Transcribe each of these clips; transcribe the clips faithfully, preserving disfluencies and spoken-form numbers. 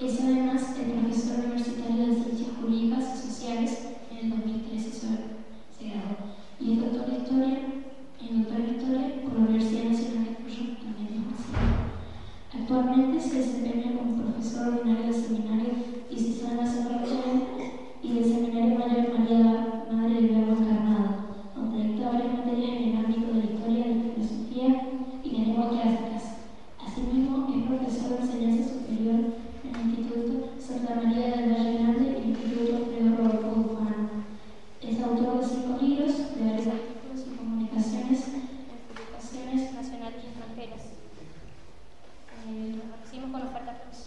Es además el profesor universitario de Ciencias Jurídicas y Sociales. En el dos mil trece se graduó. Y es doctor en Historia, en doctor en Historia por la Universidad Nacional de Cuyo, también es Brasil. Actualmente se desempeña como profesor ordinario del Seminario Diocesano San Rafael y del Seminario Mayor María Madre del Verbo Encarnado, donde dicta varias materias en el ámbito de la historia, de la filosofía y de lenguas clásicas. Asimismo, es profesor de enseñanza superior en el Instituto Santa María del Valle Grande y el Instituto Alfredo Rodolfo Guzmán. Es autor de cinco libros, de varios artículos y comunicaciones en publicaciones nacionales y extranjeras. Eh, Seguimos con los fuertes aplausos.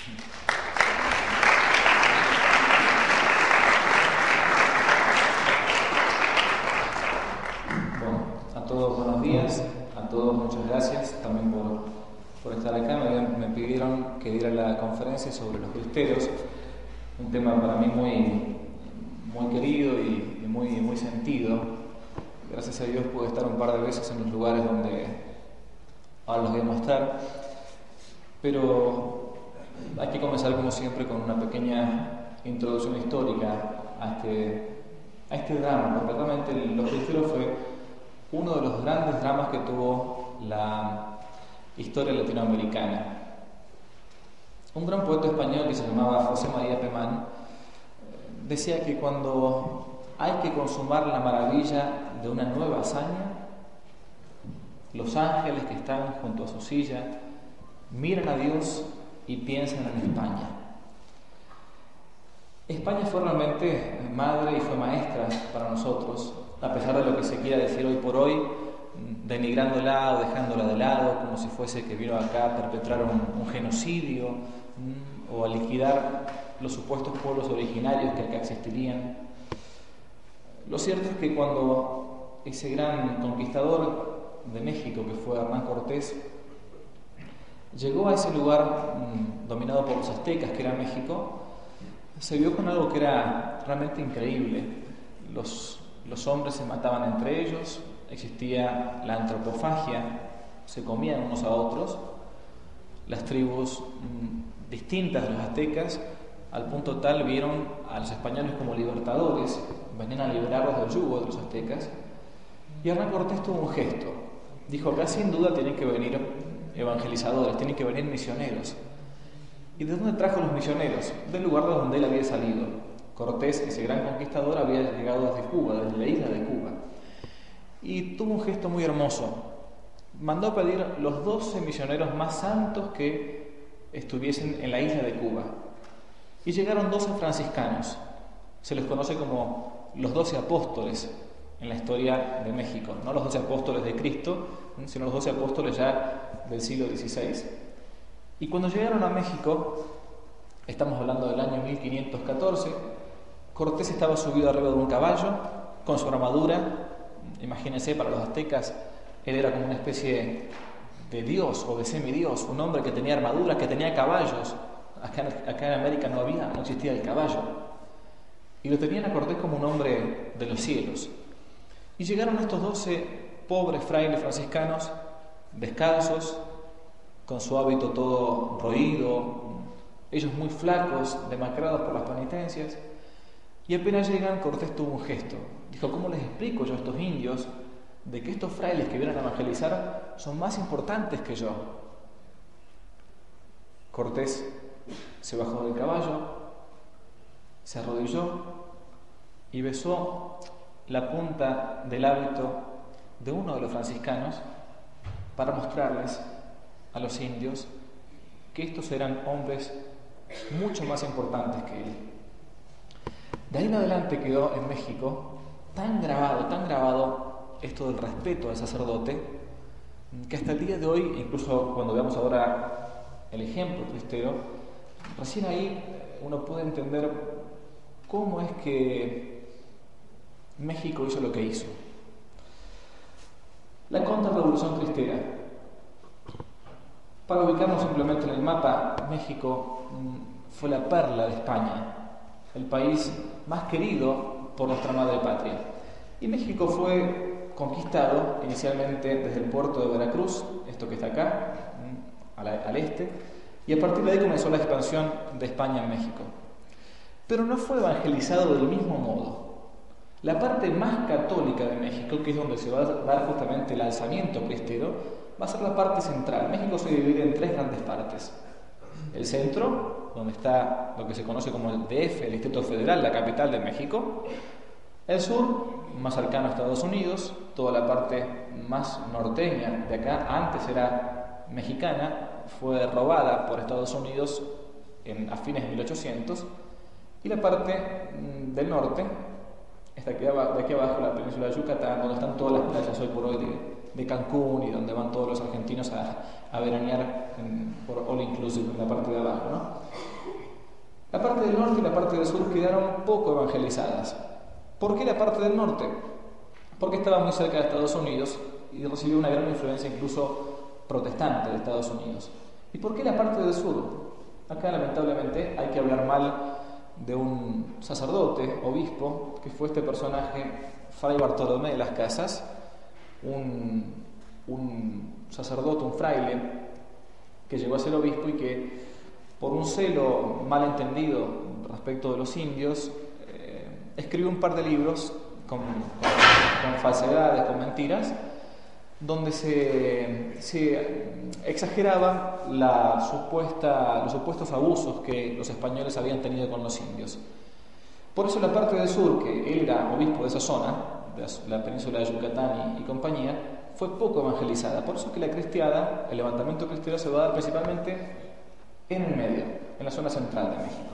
Bueno, a todos buenos días, a todos muchas gracias también por, por estar acá. Me, me pidieron que diera la conferencia sobre los cristeros, un tema para mí muy, muy querido y, y muy, muy sentido. Gracias a Dios pude estar un par de veces en los lugares donde ahora los voy a mostrar, pero hay que comenzar como siempre con una pequeña introducción histórica a este, a este drama, porque realmente Los Cristeros fue uno de los grandes dramas que tuvo la historia latinoamericana. Un gran poeta español que se llamaba José María Pemán decía que cuando hay que consumar la maravilla de una nueva hazaña, los ángeles que están junto a su silla miran a Dios y piensan en España. España fue realmente madre y fue maestra para nosotros, a pesar de lo que se quiera decir hoy por hoy, denigrándola o dejándola de lado, como si fuese que vino acá a perpetrar un, un genocidio o a liquidar los supuestos pueblos originarios que acá existirían. Lo cierto es que cuando ese gran conquistador de México, que fue Hernán Cortés, llegó a ese lugar mmm, dominado por los aztecas, que era México, se vio con algo que era realmente increíble. Los, los hombres se mataban entre ellos, existía la antropofagia, se comían unos a otros. Las tribus mmm, distintas de los aztecas, al punto tal, vieron a los españoles como libertadores, venían a liberarlos del yugo de los aztecas. Y Hernán Cortés tuvo un gesto. Dijo: acá sin duda tienen que venir evangelizadores, tienen que venir misioneros. ¿Y de dónde trajo los misioneros? Del lugar de donde él había salido. Cortés, ese gran conquistador, había llegado desde Cuba, desde la isla de Cuba. Y tuvo un gesto muy hermoso. Mandó a pedir los doce misioneros más santos que estuviesen en la isla de Cuba. Y llegaron doce franciscanos. Se les conoce como los doce apóstoles en la historia de México. No los doce apóstoles de Cristo, sino los doce apóstoles ya del siglo dieciséis. Y cuando llegaron a México, estamos hablando del año mil quinientos catorce, Cortés estaba subido arriba de un caballo, con su armadura. Imagínense, para los aztecas, él era como una especie de dios o de semidios, un hombre que tenía armaduras, que tenía caballos. Acá, acá en América no había, no existía el caballo. Y lo tenían a Cortés como un hombre de los cielos. Y llegaron estos doce pobres frailes franciscanos, descalzos, con su hábito todo roído, ellos muy flacos, demacrados por las penitencias. Y apenas llegan, Cortés tuvo un gesto. Dijo: ¿cómo les explico yo a estos indios de que estos frailes que vienen a evangelizar son más importantes que yo? Cortés se bajó del caballo, se arrodilló y besó la punta del hábito de uno de los franciscanos para mostrarles a los indios que estos eran hombres mucho más importantes que él. De ahí en adelante quedó en México tan grabado, tan grabado esto del respeto al sacerdote, que hasta el día de hoy, incluso cuando veamos ahora el ejemplo cristero, recién ahí uno puede entender cómo es que México hizo lo que hizo. La contrarrevolución cristera. Para ubicarnos simplemente en el mapa, México fue la perla de España, el país más querido por nuestra madre patria. Y México fue conquistado inicialmente desde el puerto de Veracruz, esto que está acá, al, al este, Y a partir de ahí comenzó la expansión de España en México. Pero no fue evangelizado del mismo modo. La parte más católica de México, que es donde se va a dar justamente el alzamiento cristero, va a ser la parte central. México se divide en tres grandes partes. El centro, donde está lo que se conoce como el D F, el Distrito Federal, la capital de México. El sur, más cercano a Estados Unidos, toda la parte más norteña de acá, antes era mexicana, fue robada por Estados Unidos en, a fines de mil ochocientos, y la parte mm, del norte, esta que de aquí abajo, la península de Yucatán, donde están todas las playas hoy por hoy de, de Cancún y donde van todos los argentinos a, a veranear en, por all inclusive, en la parte de abajo, ¿no? La parte del norte y la parte del sur quedaron poco evangelizadas. ¿Por qué la parte del norte? Porque estaba muy cerca de Estados Unidos y recibió una gran influencia incluso protestante de Estados Unidos. ¿Y por qué la parte del sur? Acá lamentablemente hay que hablar mal de un sacerdote, obispo, que fue este personaje, Fray Bartolomé de las Casas, un, un sacerdote, un fraile, que llegó a ser obispo y que por un celo malentendido respecto de los indios, eh, escribió un par de libros con, con, con falsedades, con mentiras, donde se, se exageraba la supuesta, los supuestos abusos que los españoles habían tenido con los indios. Por eso la parte del sur, que él era obispo de esa zona, de la península de Yucatán y, y compañía, fue poco evangelizada. Por eso que la cristiada, el levantamiento cristiano, se va a dar principalmente en el medio, en la zona central de México.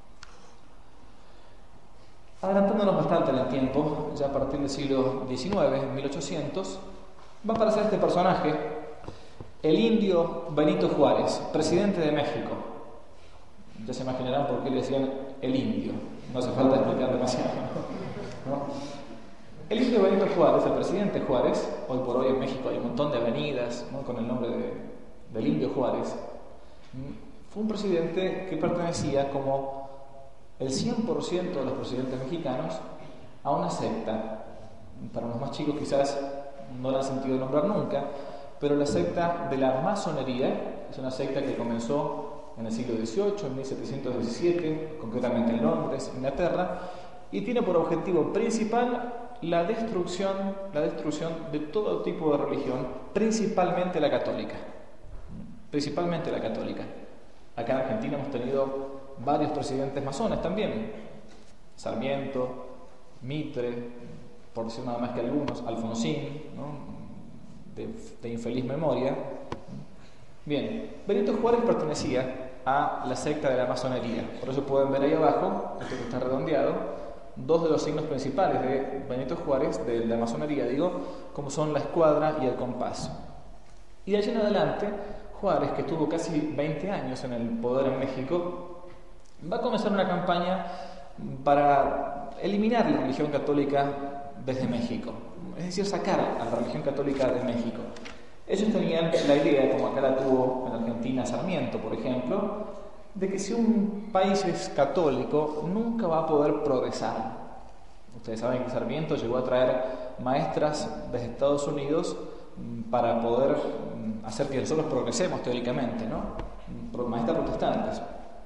Adelantándonos bastante en el tiempo, ya a partir del siglo diecinueve, en mil ochocientos, va a aparecer este personaje, el indio Benito Juárez, presidente de México. Ya se imaginarán por qué le decían el indio, no hace falta explicar demasiado, ¿no? El indio Benito Juárez, el presidente Juárez, hoy por hoy en México hay un montón de avenidas, ¿no?, con el nombre de, del indio Juárez, fue un presidente que pertenecía, como el cien por ciento de los presidentes mexicanos, a una secta. Para los más chicos quizás no la han sentido nombrar nunca, pero la secta de la masonería es una secta que comenzó en el siglo dieciocho, en mil setecientos diecisiete, concretamente en Londres, Inglaterra, y tiene por objetivo principal la destrucción, la destrucción de todo tipo de religión, principalmente la católica. Principalmente la católica. Acá en Argentina hemos tenido varios presidentes masones también. Sarmiento, Mitre, por decir nada más que algunos, Alfonsín, ¿no?, de, de infeliz memoria. Bien, Benito Juárez pertenecía a la secta de la masonería. Por eso pueden ver ahí abajo, esto que está redondeado, dos de los signos principales de Benito Juárez, de la masonería, digo, como son la escuadra y el compás. Y de allí en adelante, Juárez, que estuvo casi veinte años en el poder en México, va a comenzar una campaña para eliminar la religión católica desde México, es decir, sacar a la religión católica de México. Ellos tenían la idea, como acá la tuvo en Argentina Sarmiento, por ejemplo, de que si un país es católico, nunca va a poder progresar. Ustedes saben que Sarmiento llegó a traer maestras desde Estados Unidos para poder hacer que nosotros progresemos teóricamente, ¿no? Maestras protestantes.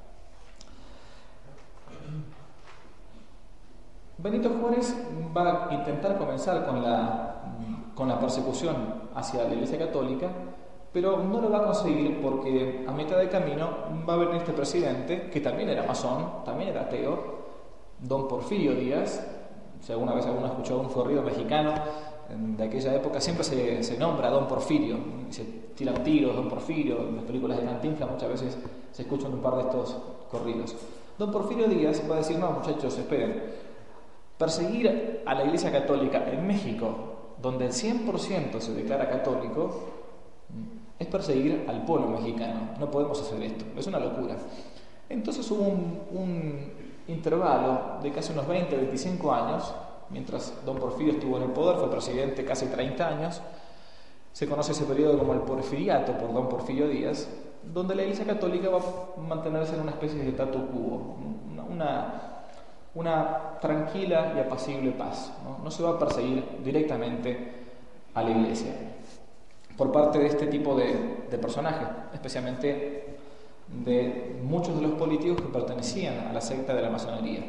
Benito Juárez va a intentar comenzar con la, con la persecución hacia la Iglesia Católica, pero no lo va a conseguir porque a mitad de camino va a venir este presidente, que también era masón, también era ateo, don Porfirio Díaz. Si alguna vez alguno ha escuchado un corrido mexicano de aquella época, siempre se, se nombra a don Porfirio, se tiran tiros, don Porfirio, en las películas de Cantinflas muchas veces se escuchan un par de estos corridos. Don Porfirio Díaz va a decir: no, muchachos, esperen, perseguir a la Iglesia Católica en México, donde el cien por ciento se declara católico, es perseguir al pueblo mexicano. No podemos hacer esto, es una locura. Entonces hubo un, un intervalo de casi unos veinte, veinticinco años, mientras don Porfirio estuvo en el poder, fue presidente casi treinta años, se conoce ese periodo como el porfiriato por don Porfirio Díaz, donde la Iglesia Católica va a mantenerse en una especie de statu quo, una, una, una tranquila y apacible paz, ¿no? No se va a perseguir directamente a la Iglesia por parte de este tipo de, de personajes, especialmente de muchos de los políticos que pertenecían a la secta de la masonería.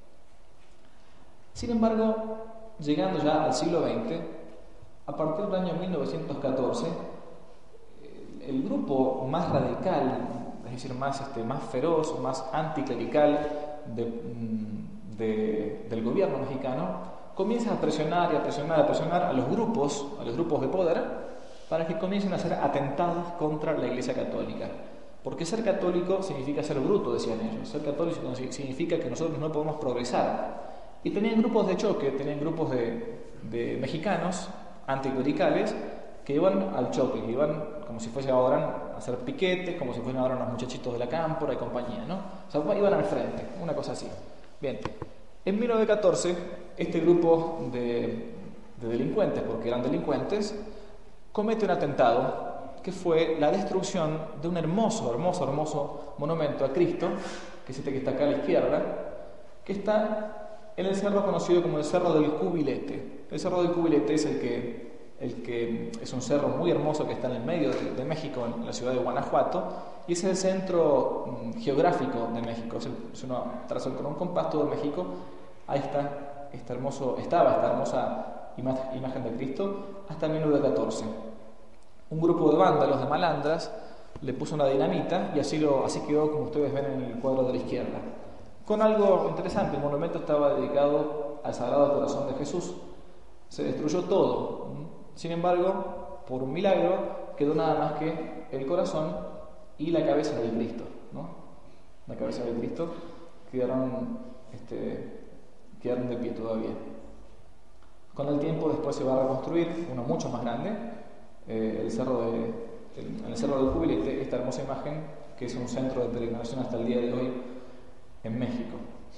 Sin embargo, llegando ya al siglo veinte, a partir del año mil novecientos catorce, el grupo más radical, es decir, más, este, más feroz, más anticlerical de, de, del gobierno mexicano, comienza a presionar y a presionar y a presionar a los grupos, a los grupos de poder, para que comiencen a hacer atentados contra la Iglesia Católica. Porque ser católico significa ser bruto, decían ellos. Ser católico significa que nosotros no podemos progresar. Y tenían grupos de choque, tenían grupos de, de mexicanos anticlericales que iban al choque, que iban como si fuese ahora a hacer piquete, como si fuesen ahora unos muchachitos de la cámpora y compañía, ¿no? O sea, iban al frente, una cosa así. Bien, en mil novecientos catorce, este grupo de, de delincuentes, porque eran delincuentes, comete un atentado que fue la destrucción de un hermoso, hermoso, hermoso monumento a Cristo, que es este que está acá a la izquierda, que está en el cerro conocido como el Cerro del Cubilete. El Cerro del Cubilete es el que, el que es un cerro muy hermoso que está en el medio de, de México, en la ciudad de Guanajuato, y es el centro um, geográfico de México. Es, el, es una traza con un compás todo México. Ahí está, este hermoso, estaba esta hermosa imagen, imagen de Cristo hasta mil novecientos catorce. Un grupo de vándalos, de malandras, le puso una dinamita y así, lo, así quedó, como ustedes ven en el cuadro de la izquierda. Con algo interesante, el monumento estaba dedicado al Sagrado Corazón de Jesús. Se destruyó todo. Sin embargo, por un milagro, quedó nada más que el corazón y la cabeza del Cristo, ¿no? La cabeza del Cristo quedaron, este, quedaron de pie todavía. Con el tiempo después se va a reconstruir uno mucho más grande, eh, el cerro de, el, en el Cerro del Cubilete, esta hermosa imagen que es un centro de peregrinación hasta el día de hoy en México.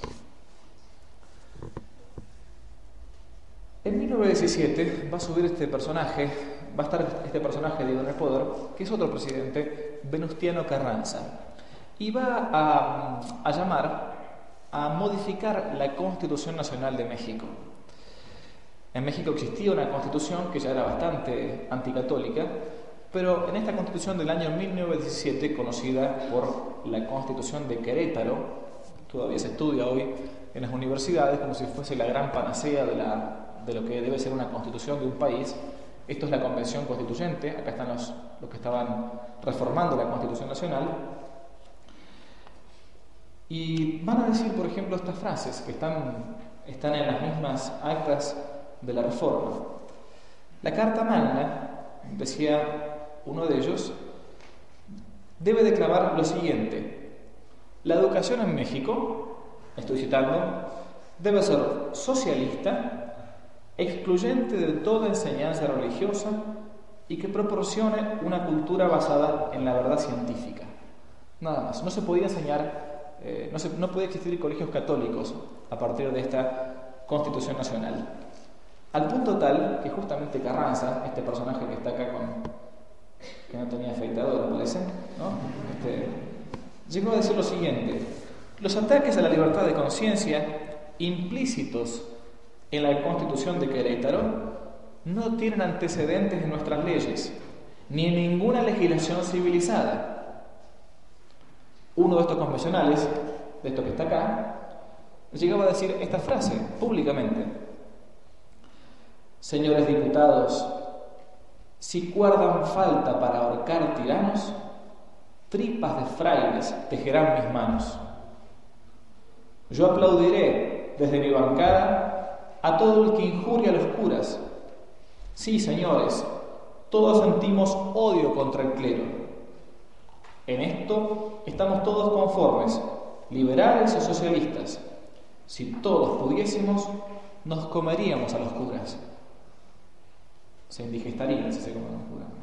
En mil novecientos diecisiete va a subir este personaje, va a estar este personaje digo, en el poder, que es otro presidente, Venustiano Carranza, y va a, a llamar a modificar la Constitución Nacional de México. En México existía una constitución que ya era bastante anticatólica, pero en esta constitución del año mil novecientos diecisiete, conocida por la Constitución de Querétaro, todavía se estudia hoy en las universidades como si fuese la gran panacea de, la, de lo que debe ser una constitución de un país. Esto es la Convención Constituyente, acá están los, los que estaban reformando la Constitución Nacional, y van a decir, por ejemplo, estas frases que están, están en las mismas actas de la Reforma. La Carta Magna, decía uno de ellos, debe declarar lo siguiente: la educación en México, estoy citando, debe ser socialista, excluyente de toda enseñanza religiosa y que proporcione una cultura basada en la verdad científica. Nada más. No se podía enseñar, eh, no, se, no podía existir colegios católicos a partir de esta Constitución Nacional. Al punto tal que justamente Carranza, este personaje que está acá con, que no tenía afeitadora, parece, ¿no? Este, llegó a decir lo siguiente: los ataques a la libertad de conciencia implícitos en la Constitución de Querétaro no tienen antecedentes en nuestras leyes, ni en ninguna legislación civilizada. Uno de estos convencionales, de esto que está acá, llegaba a decir esta frase públicamente: señores diputados, si guardan falta para ahorcar tiranos, tripas de frailes tejerán mis manos. Yo aplaudiré desde mi bancada a todo el que injuria a los curas. Sí, señores, todos sentimos odio contra el clero. En esto estamos todos conformes, liberales o socialistas. Si todos pudiésemos, nos comeríamos a los curas. Se indigestarían si se comen los curas.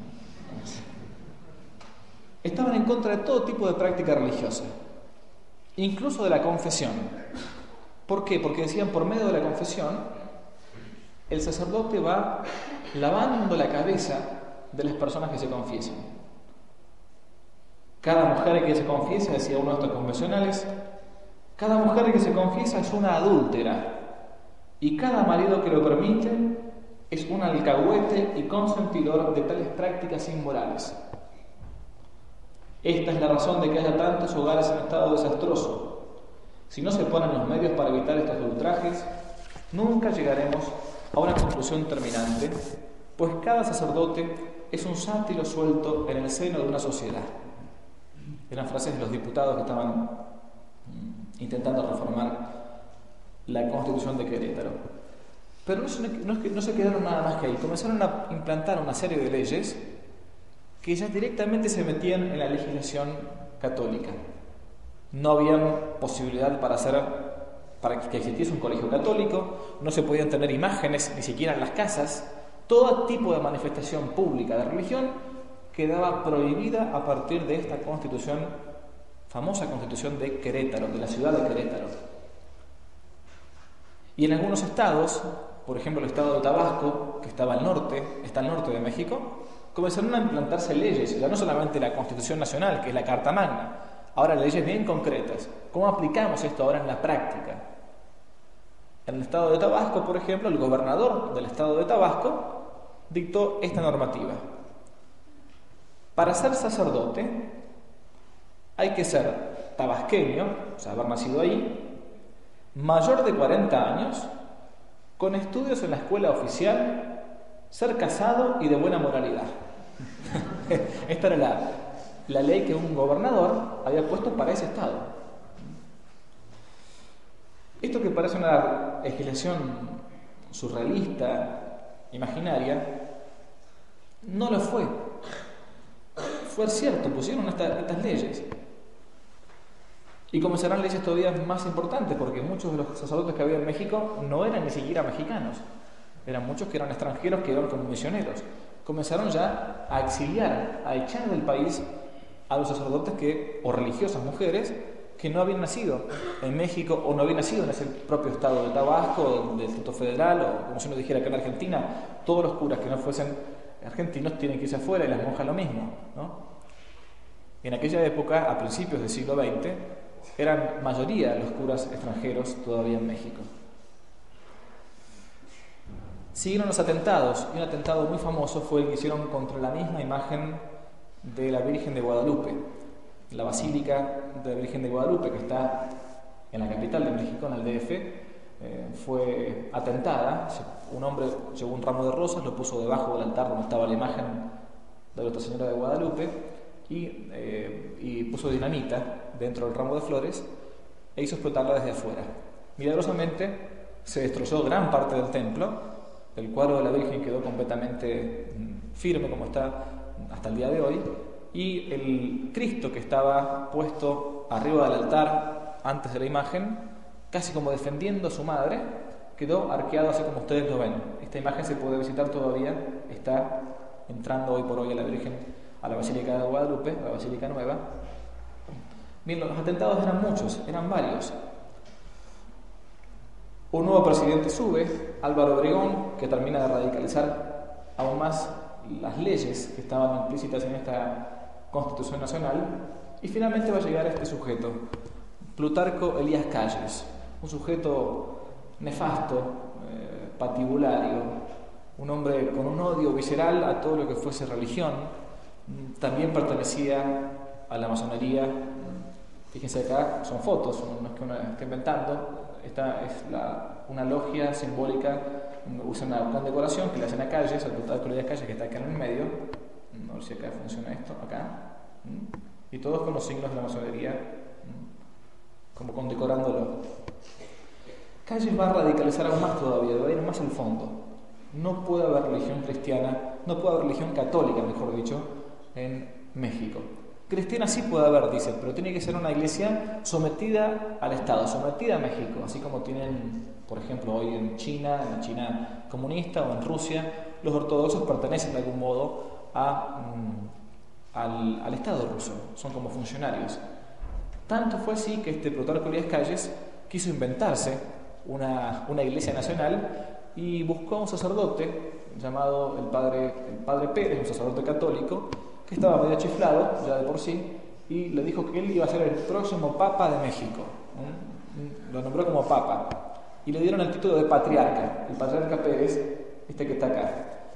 Estaban en contra de todo tipo de práctica religiosa, incluso de la confesión. ¿Por qué? Porque decían, por medio de la confesión, el sacerdote va lavando la cabeza de las personas que se confiesan. Cada mujer que se confiesa, decía uno de estos confesionales, cada mujer que se confiesa es una adúltera, y cada marido que lo permite es un alcahuete y consentidor de tales prácticas inmorales. Esta es la razón de que haya tantos hogares en estado desastroso. Si no se ponen los medios para evitar estos ultrajes, nunca llegaremos a una conclusión terminante, pues cada sacerdote es un sátiro suelto en el seno de una sociedad. Eran frases de los diputados que estaban intentando reformar la Constitución de Querétaro. Pero no se, no, no se quedaron nada más que ahí. Comenzaron a implantar una serie de leyes que ya directamente se metían en la legislación católica. No había posibilidad para hacer, para que existiese un colegio católico, no se podían tener imágenes ni siquiera en las casas. Todo tipo de manifestación pública de religión quedaba prohibida a partir de esta Constitución, famosa Constitución de Querétaro, de la ciudad de Querétaro. Y en algunos estados, por ejemplo el estado de Tabasco, que estaba al norte, está al norte de México, comenzaron a implantarse leyes, ya no solamente la Constitución Nacional, que es la Carta Magna, ahora leyes bien concretas. ¿Cómo aplicamos esto ahora en la práctica? En el estado de Tabasco, por ejemplo, el gobernador del estado de Tabasco dictó esta normativa. Para ser sacerdote hay que ser tabasqueño, o sea, haber nacido ahí, mayor de cuarenta años, con estudios en la escuela oficial, ser casado y de buena moralidad. Esta era la, la ley que un gobernador había puesto para ese estado. Esto que parece una legislación surrealista, imaginaria, no lo fue. Fue cierto, pusieron esta, estas leyes. Y comenzarán leyes todavía más importantes, porque muchos de los sacerdotes que había en México no eran ni siquiera mexicanos. Eran muchos que eran extranjeros, que iban como misioneros. Comenzaron ya a exiliar, a echar del país a los sacerdotes que, o religiosas mujeres que no habían nacido en México o no habían nacido en ese propio estado de Tabasco, del Distrito Federal, o como si uno dijera que en Argentina todos los curas que no fuesen argentinos tienen que irse afuera y las monjas lo mismo, ¿no? En aquella época, a principios del siglo veinte, eran mayoría los curas extranjeros todavía en México. Siguieron los atentados, y un atentado muy famoso fue el que hicieron contra la misma imagen de la Virgen de Guadalupe. La Basílica de la Virgen de Guadalupe, que está en la capital de México, en el D F, eh, fue atentada. Un hombre llevó un ramo de rosas, lo puso debajo del altar donde estaba la imagen de Nuestra Señora de Guadalupe y, eh, y puso dinamita dentro del ramo de flores e hizo explotarla desde afuera. Milagrosamente se destrozó gran parte del templo. El cuadro de la Virgen quedó completamente firme, como está hasta el día de hoy, y el Cristo que estaba puesto arriba del altar antes de la imagen, casi como defendiendo a su madre, quedó arqueado así como ustedes lo ven. Esta imagen se puede visitar todavía, está entrando hoy por hoy a la Virgen, a la Basílica de Guadalupe, a la Basílica Nueva. Bien, los atentados eran muchos, eran varios. Un nuevo presidente sube, Álvaro Obregón, que termina de radicalizar aún más las leyes que estaban implícitas en esta Constitución Nacional, y finalmente va a llegar este sujeto, Plutarco Elías Calles, un sujeto nefasto, eh, patibulario, un hombre con un odio visceral a todo lo que fuese religión. También pertenecía a la masonería. Fíjense acá, son fotos, no es que uno esté inventando. Esta es la, una logia simbólica, usan una condecoración que le hacen a Calles, al Plutarco Elías Calles, que está acá en el medio. A ver si acá funciona esto, acá. Y todos con los signos de la masonería, como condecorándolo. Calles va a radicalizar aún más todavía, va a ir más al fondo. No puede haber religión cristiana, no puede haber religión católica, mejor dicho, en México. Cristiana sí puede haber, dice, pero tiene que ser una iglesia sometida al Estado, sometida a México, así como tienen, por ejemplo, hoy en China, en la China comunista o en Rusia, los ortodoxos pertenecen de algún modo a, mm, al, al Estado ruso, son como funcionarios. Tanto fue así que este Plutarco Elías Calles quiso inventarse una, una iglesia nacional y buscó a un sacerdote llamado el padre, el padre Pérez, un sacerdote católico, que estaba medio chiflado ya de por sí, y le dijo que él iba a ser el próximo Papa de México. ¿Mm? Lo nombró como Papa y le dieron el título de patriarca, el patriarca Pérez, este que está acá.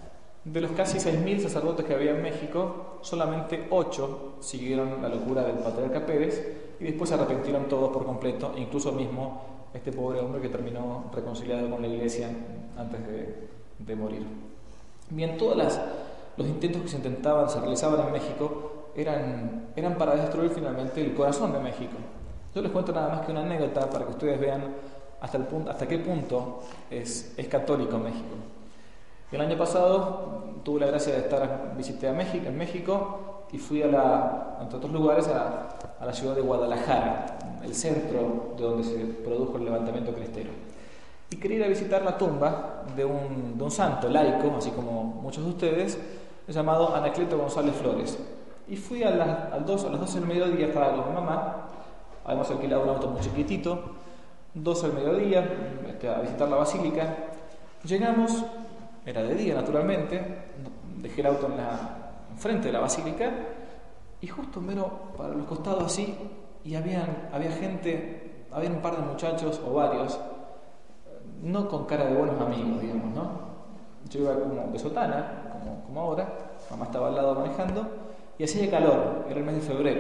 De los casi seis mil sacerdotes que había en México, solamente ocho siguieron la locura del patriarca Pérez y después se arrepintieron todos por completo, incluso mismo este pobre hombre que terminó reconciliado con la iglesia antes de, de morir. Bien, todos las, los intentos que se intentaban, se realizaban en México eran, eran para destruir finalmente el corazón de México. Yo les cuento nada más que una anécdota para que ustedes vean hasta, el punto, hasta qué punto es, es católico México. El año pasado tuve la gracia de estar, visité a México, en México y fui a la, entre otros lugares a, a la ciudad de Guadalajara, el centro de donde se produjo el levantamiento cristero. Y quería ir a visitar la tumba de un, de un santo laico, así como muchos de ustedes, llamado Anacleto González Flores. Y fui a, la, a, dos, a las doce del mediodía, estaba con mi mamá, habíamos alquilado un auto muy chiquitito, doce del mediodía, este, a visitar la basílica. Llegamos. Era de día, naturalmente, dejé el auto en la frente de la basílica y justo miro para los costados así y habían, había gente, había un par de muchachos o varios, no con cara de buenos amigos, digamos, ¿no? Yo iba como de sotana, como, como ahora, mamá estaba al lado manejando y hacía calor, era el mes de febrero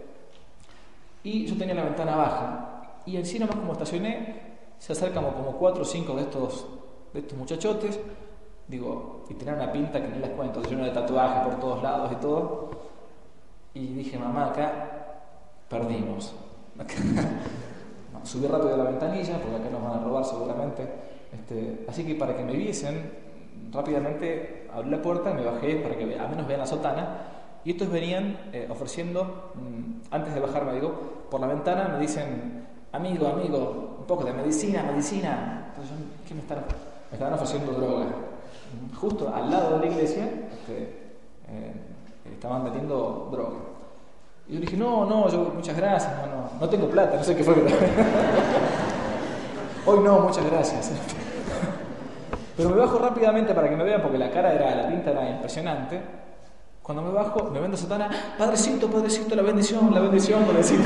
y yo tenía la ventana baja y así nomás como estacioné se acercan como cuatro o cinco de estos, de estos muchachotes. Digo, y tenía una pinta que ni les cuento, lleno de tatuajes por todos lados y todo. Y dije, mamá, acá perdimos. Acá. No, subí rápido a la ventanilla, porque acá nos van a robar seguramente. Este, así que para que me viesen, rápidamente abrí la puerta y me bajé para que al menos vean la sotana. Y estos venían eh, ofreciendo, mmm, antes de bajarme, digo, por la ventana me dicen, amigo, amigo, un poco de medicina, medicina. Entonces, yo, ¿qué me están, me estaban ofreciendo droga? Justo al lado de la iglesia este, eh, estaban metiendo droga. Y yo dije, no, no, yo muchas gracias, no, no, no tengo plata, no sé qué fue. Hoy no, muchas gracias. Pero me bajo rápidamente para que me vean, porque la cara era, la pinta era impresionante. Cuando me bajo, me ven de sotana, padrecito, padrecito, la bendición, la bendición, padrecito.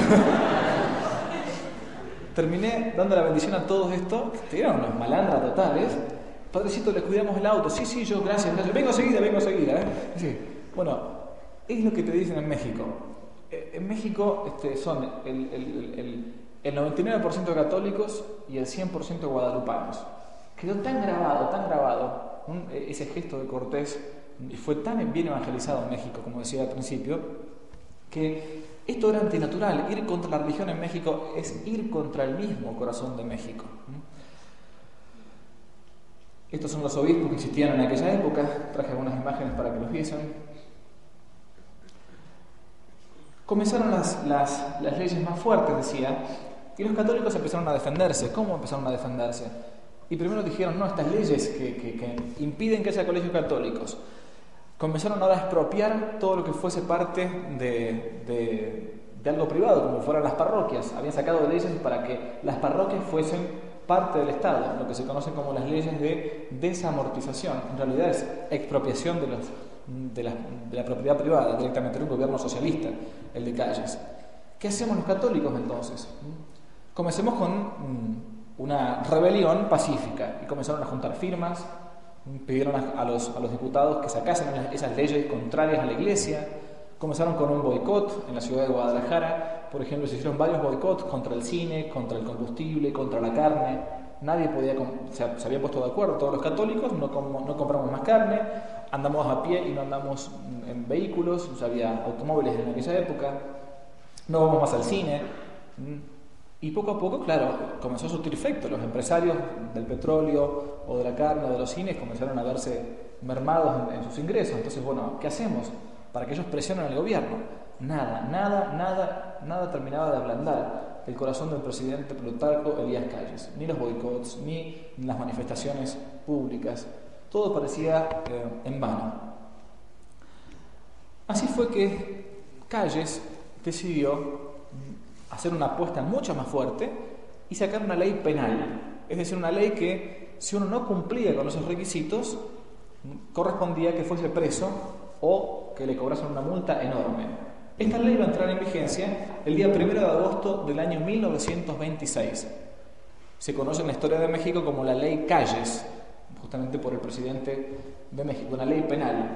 Terminé dando la bendición a todos estos, que eran unos malandras totales. Padrecito, le cuidamos el auto. Sí, sí, yo, gracias, gracias. Vengo seguida, vengo seguida. ¿eh? Sí. Bueno, es lo que te dicen en México. Eh, en México este, son el, el, el, el noventa y nueve por ciento católicos y el cien por ciento guadalupanos. Quedó tan grabado, tan grabado un, ese gesto de Cortés y fue tan bien evangelizado en México, como decía al principio, que esto era antinatural. Ir contra la religión en México es ir contra el mismo corazón de México. Estos son los obispos que existían en aquella época. Traje algunas imágenes para que los viesen. Comenzaron las, las, las leyes más fuertes, decía, y los católicos empezaron a defenderse. ¿Cómo empezaron a defenderse? Y primero dijeron, no, estas leyes que, que, que impiden que haya colegios católicos. Comenzaron ahora a expropiar todo lo que fuese parte de, de, de algo privado, como fueran las parroquias. Habían sacado leyes para que las parroquias fuesen parte del Estado, lo que se conocen como las leyes de desamortización. En realidad es expropiación de, los, de, la, de la propiedad privada, directamente de un gobierno socialista, el de Calles. ¿Qué hacemos los católicos entonces? Comencemos con una rebelión pacífica y comenzaron a juntar firmas, pidieron a, a, los, a los diputados que sacasen esas leyes contrarias a la Iglesia. Comenzaron con un boicot en la ciudad de Guadalajara. Por ejemplo, se hicieron varios boicots contra el cine, contra el combustible, contra la carne. Nadie podía, se, se habían puesto de acuerdo, todos los católicos, no, com, no compramos más carne, andamos a pie y no andamos en vehículos, ya había automóviles en aquella época, no vamos más al cine. Y poco a poco, claro, comenzó a surtir efecto. Los empresarios del petróleo o de la carne o de los cines comenzaron a verse mermados en, en sus ingresos. Entonces, bueno, ¿qué hacemos para que ellos presionen al gobierno? Nada, nada, nada, nada terminaba de ablandar el corazón del presidente Plutarco Elías Calles. Ni los boicots, ni las manifestaciones públicas. Todo parecía eh, en vano. Así fue que Calles decidió hacer una apuesta mucho más fuerte y sacar una ley penal. Es decir, una ley que, si uno no cumplía con esos requisitos, correspondía que fuese preso o que le cobrasen una multa enorme. Esta ley va a entrar en vigencia el día primero de agosto del año mil novecientos veintiséis. Se conoce en la historia de México como la Ley Calles, justamente por el presidente de México, una ley penal.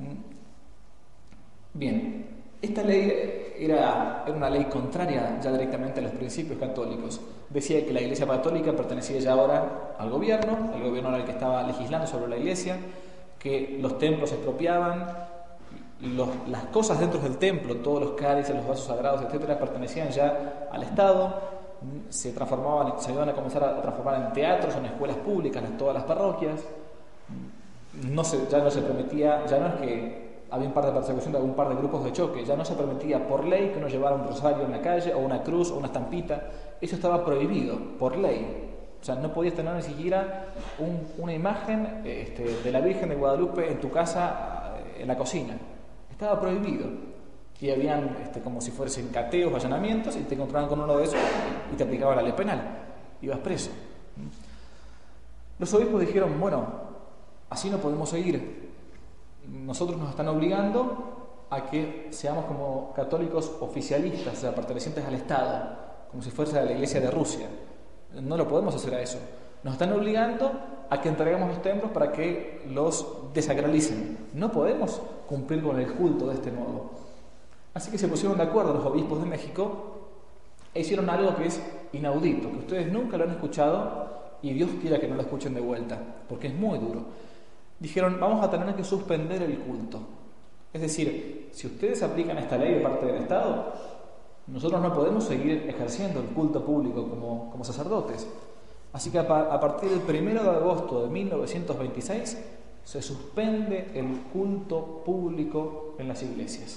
Bien, esta ley era, era una ley contraria ya directamente a los principios católicos. Decía que la Iglesia Católica pertenecía ya ahora al gobierno, el gobierno era el que estaba legislando sobre la Iglesia, que los templos se expropiaban, los, las cosas dentro del templo, todos los cálices, los vasos sagrados, etcétera, pertenecían ya al Estado, se transformaban, se iban a comenzar a transformar en teatros, en escuelas públicas, en todas las parroquias. No se, ya no se permitía, ya no es que había un par de persecución de algún par de grupos de choque, ya no se permitía por ley que uno llevara un rosario en la calle, o una cruz, o una estampita. Eso estaba prohibido, por ley. O sea, no podías tener ni siquiera un, una imagen este, de la Virgen de Guadalupe en tu casa, en la cocina. Estaba prohibido. Y habían este, como si fuesen cateos, allanamientos, y te encontraban con uno de esos y te aplicaban la ley penal. Ibas preso. Los obispos dijeron, bueno, así no podemos seguir. Nosotros nos están obligando a que seamos como católicos oficialistas, o sea, pertenecientes al Estado, como si fuese a la Iglesia de Rusia. No lo podemos hacer a eso. Nos están obligando a que entreguemos los templos para que los desacralicen. No podemos cumplir con el culto de este modo. Así que se pusieron de acuerdo los obispos de México e hicieron algo que es inaudito, que ustedes nunca lo han escuchado y Dios quiera que no lo escuchen de vuelta, porque es muy duro. Dijeron, vamos a tener que suspender el culto. Es decir, si ustedes aplican esta ley de parte del Estado, nosotros no podemos seguir ejerciendo el culto público como, como sacerdotes. Así que a, a partir del primero de agosto de mil novecientos veintiséis se suspende el culto público en las iglesias.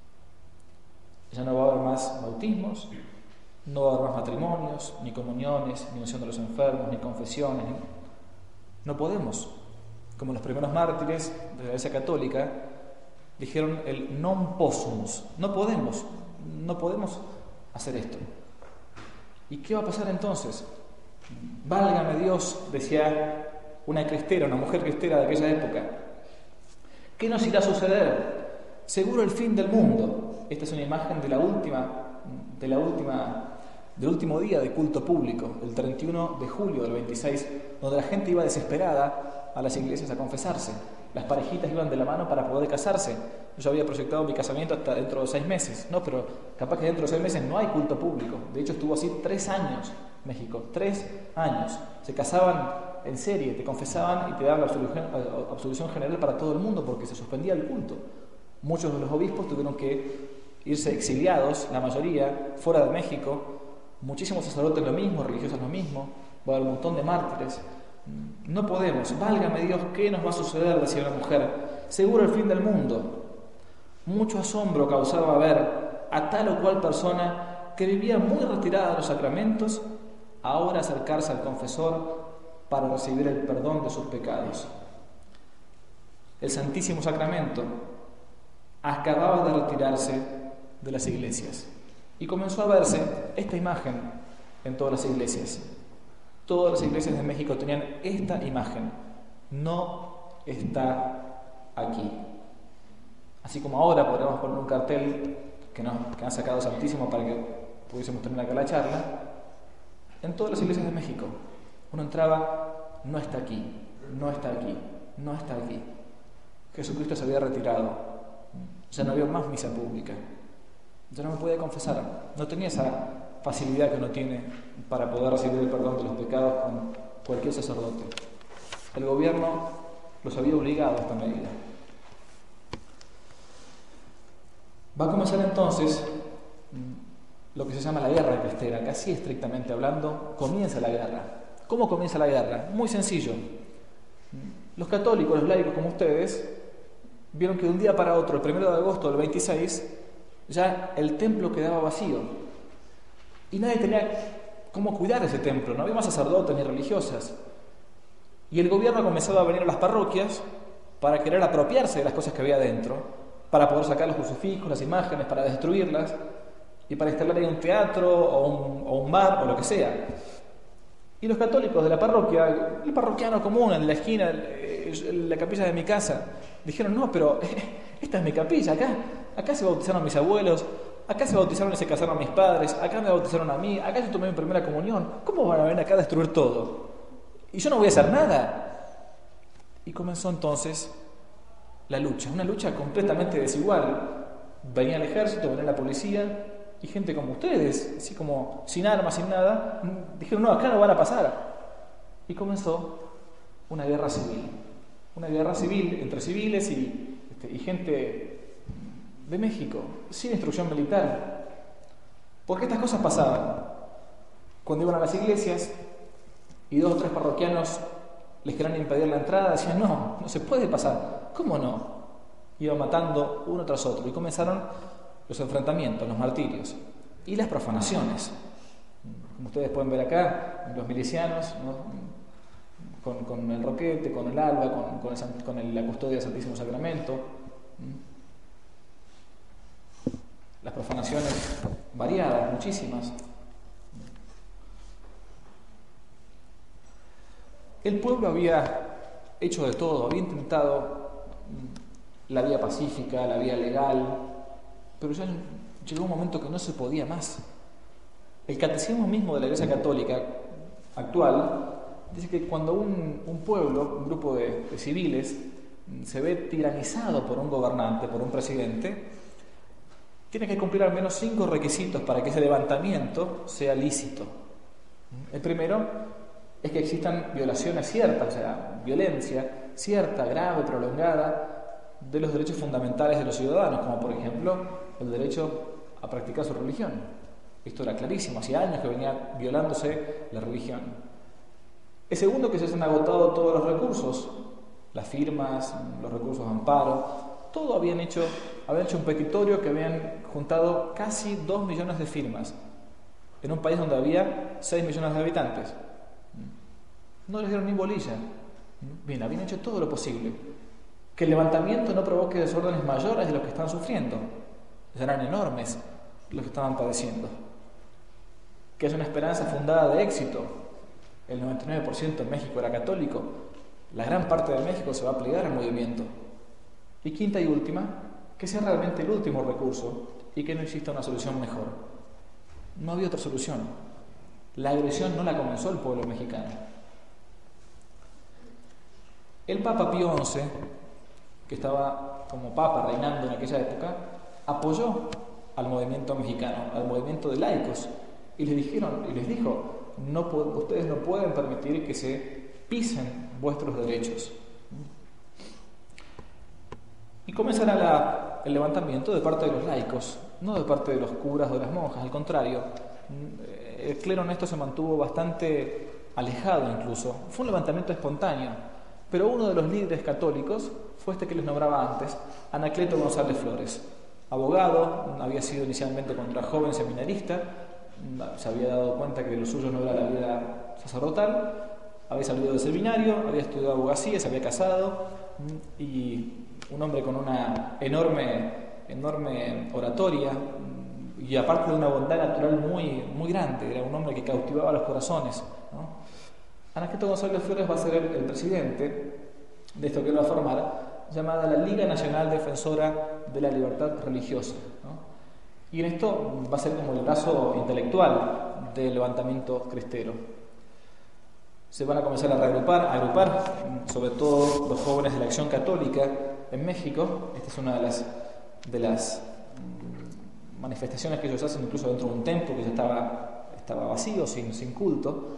Ya no va a haber más bautismos, no va a haber más matrimonios, ni comuniones, ni unción de los enfermos, ni confesiones. Ni... No podemos. Como los primeros mártires de la Iglesia Católica dijeron el non possumus. No podemos, no podemos hacer esto. ¿Y qué va a pasar entonces? Válgame Dios, decía una cristera, una mujer cristera de aquella época. ¿Qué nos irá a suceder? Seguro el fin del mundo. Esta es una imagen de la última, de la última, del último día de culto público, el treinta y uno de julio del veintiséis, donde la gente iba desesperada a las iglesias a confesarse. Las parejitas iban de la mano para poder casarse. Yo había proyectado mi casamiento hasta dentro de seis meses. No, pero capaz que dentro de seis meses no hay culto público. De hecho, estuvo así tres años, México. Tres años. Se casaban en serie, te confesaban y te daban la absolución, absolución general para todo el mundo porque se suspendía el culto. Muchos de los obispos tuvieron que irse exiliados, la mayoría, fuera de México. Muchísimos sacerdotes lo mismo, religiosos lo mismo. Va a haber un montón de mártires. No podemos, válgame Dios, ¿qué nos va a suceder? Decía una mujer. Seguro el fin del mundo. Mucho asombro causaba ver a tal o cual persona que vivía muy retirada de los sacramentos, ahora acercarse al confesor para recibir el perdón de sus pecados. El Santísimo Sacramento acababa de retirarse de las iglesias y comenzó a verse esta imagen en todas las iglesias. Todas las iglesias de México tenían esta imagen. No está aquí. Así como ahora podríamos poner un cartel que, nos, que han sacado Santísimo para que pudiésemos terminar acá la charla, en todas las iglesias de México uno entraba, no está aquí, no está aquí, no está aquí. Jesucristo se había retirado, ya no había más misa pública, ya no me podía confesar, no tenía esa facilidad que uno tiene para poder recibir el perdón de los pecados con cualquier sacerdote. El gobierno los había obligado a esta medida. Va a comenzar entonces lo que se llama la guerra cristera, casi estrictamente hablando, comienza la guerra. ¿Cómo comienza la guerra? Muy sencillo. Los católicos, los laicos como ustedes, vieron que de un día para otro, el primero de agosto del veintiséis, ya el templo quedaba vacío. Y nadie tenía cómo cuidar ese templo, no había más sacerdotes ni religiosas. Y el gobierno comenzaba a venir a las parroquias para querer apropiarse de las cosas que había dentro, para poder sacar los crucifijos, las imágenes, para destruirlas, y para instalar ahí un teatro o un, o un bar o lo que sea. Y los católicos de la parroquia, el parroquiano común, en la esquina, en la capilla de mi casa, dijeron, no, pero esta es mi capilla, acá, acá se bautizaron mis abuelos, acá se bautizaron y se casaron mis padres, acá me bautizaron a mí, acá yo tomé mi primera comunión, ¿cómo van a venir acá a destruir todo? Y yo no voy a hacer nada. Y comenzó entonces la lucha, una lucha completamente desigual. Venía el ejército, venía la policía y gente como ustedes, así como sin armas, sin nada, dijeron, no, acá no van a pasar. Y comenzó una guerra civil, una guerra civil entre civiles y, este, y gente de México, sin instrucción militar. Porque estas cosas pasaban. Cuando iban a las iglesias y dos o tres parroquianos les querían impedir la entrada, decían, no, no se puede pasar. ¿Cómo no? Iban matando uno tras otro y comenzaron los enfrentamientos, los martirios y las profanaciones. Como ustedes pueden ver acá, los milicianos, ¿no? con, con el roquete, con el alba, con, con, el, con el, la custodia del Santísimo Sacramento. Las profanaciones variadas, muchísimas. El pueblo había hecho de todo, había intentado la vía pacífica, la vía legal, pero ya llegó un momento que no se podía más. El catecismo mismo de la Iglesia Católica actual dice que cuando un, un pueblo, un grupo de, de civiles, se ve tiranizado por un gobernante, por un presidente, tiene que cumplir al menos cinco requisitos para que ese levantamiento sea lícito. El primero es que existan violaciones ciertas, o sea, violencia cierta, grave, prolongada, de los derechos fundamentales de los ciudadanos, como por ejemplo el derecho a practicar su religión. Esto era clarísimo, hacía años que venía violándose la religión. El segundo, que se han agotado todos los recursos, las firmas, los recursos de amparo, todo habían hecho, habían hecho un petitorio que habían juntado casi dos millones de firmas en un país donde había seis millones de habitantes. No les dieron ni bolilla. Bien, habían hecho todo lo posible. Que el levantamiento no provoque desórdenes mayores de los que están sufriendo. Eran enormes los que estaban padeciendo. Que haya una esperanza fundada de éxito. El noventa y nueve por ciento en México era católico. La gran parte de México se va a plegar al movimiento. Y quinta y última, que sea realmente el último recurso y que no exista una solución mejor. No había otra solución. La agresión no la comenzó el pueblo mexicano. El Papa Pío once, que estaba como Papa reinando en aquella época, apoyó al movimiento mexicano, al movimiento de laicos, y les dijeron, y les dijo, no, ustedes no pueden permitir que se pisen vuestros derechos. Y comenzará la, el levantamiento de parte de los laicos, no de parte de los curas o de las monjas, al contrario. El clero en esto se mantuvo bastante alejado incluso. Fue un levantamiento espontáneo. Pero uno de los líderes católicos fue este que les nombraba antes, Anacleto González Flores. Abogado, había sido inicialmente contra joven seminarista, se había dado cuenta que lo suyo no era la vida sacerdotal, había salido del seminario, había estudiado abogacía, se había casado, y un hombre con una enorme, enorme oratoria, y aparte de una bondad natural muy, muy grande, era un hombre que cautivaba los corazones, ¿no? Anacleto González Flores va a ser el, el presidente de esto que él va a formar, llamada la Liga Nacional Defensora de la Libertad Religiosa, ¿no? Y en esto va a ser como el brazo intelectual del levantamiento cristero. Se van a comenzar a reagrupar, a agrupar, sobre todo los jóvenes de la Acción Católica en México. Esta es una de las, de las manifestaciones que ellos hacen incluso dentro de un templo que ya estaba, estaba vacío, sin, sin culto.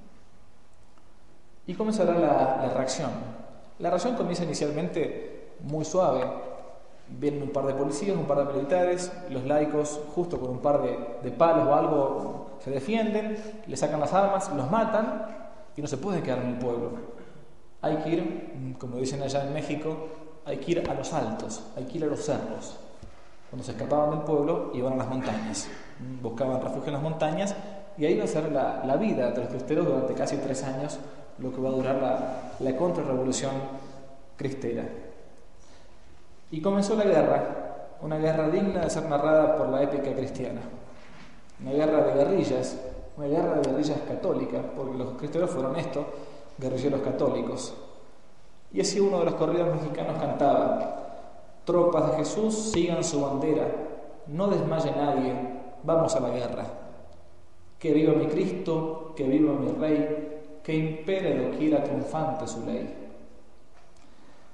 Y comenzará la, la reacción. La reacción comienza inicialmente muy suave. Vienen un par de policías, un par de militares, los laicos, justo con un par de, de palos o algo, se defienden, le sacan las armas, los matan y no se puede quedar en el pueblo. Hay que ir, como dicen allá en México, hay que ir a los altos, hay que ir a los cerros. Cuando se escapaban del pueblo, iban a las montañas, buscaban refugio en las montañas, y ahí va a ser la, la vida de los cristeros durante casi tres años, lo que va a durar la, la contrarrevolución cristera. Y comenzó la guerra, una guerra digna de ser narrada por la épica cristiana. Una guerra de guerrillas, una guerra de guerrillas católicas, porque los cristeros fueron estos, guerrilleros católicos. Y así uno de los corridos mexicanos cantaba: tropas de Jesús, sigan su bandera, no desmaye nadie, vamos a la guerra. Que viva mi Cristo, que viva mi Rey, que impere doquiera triunfante su ley.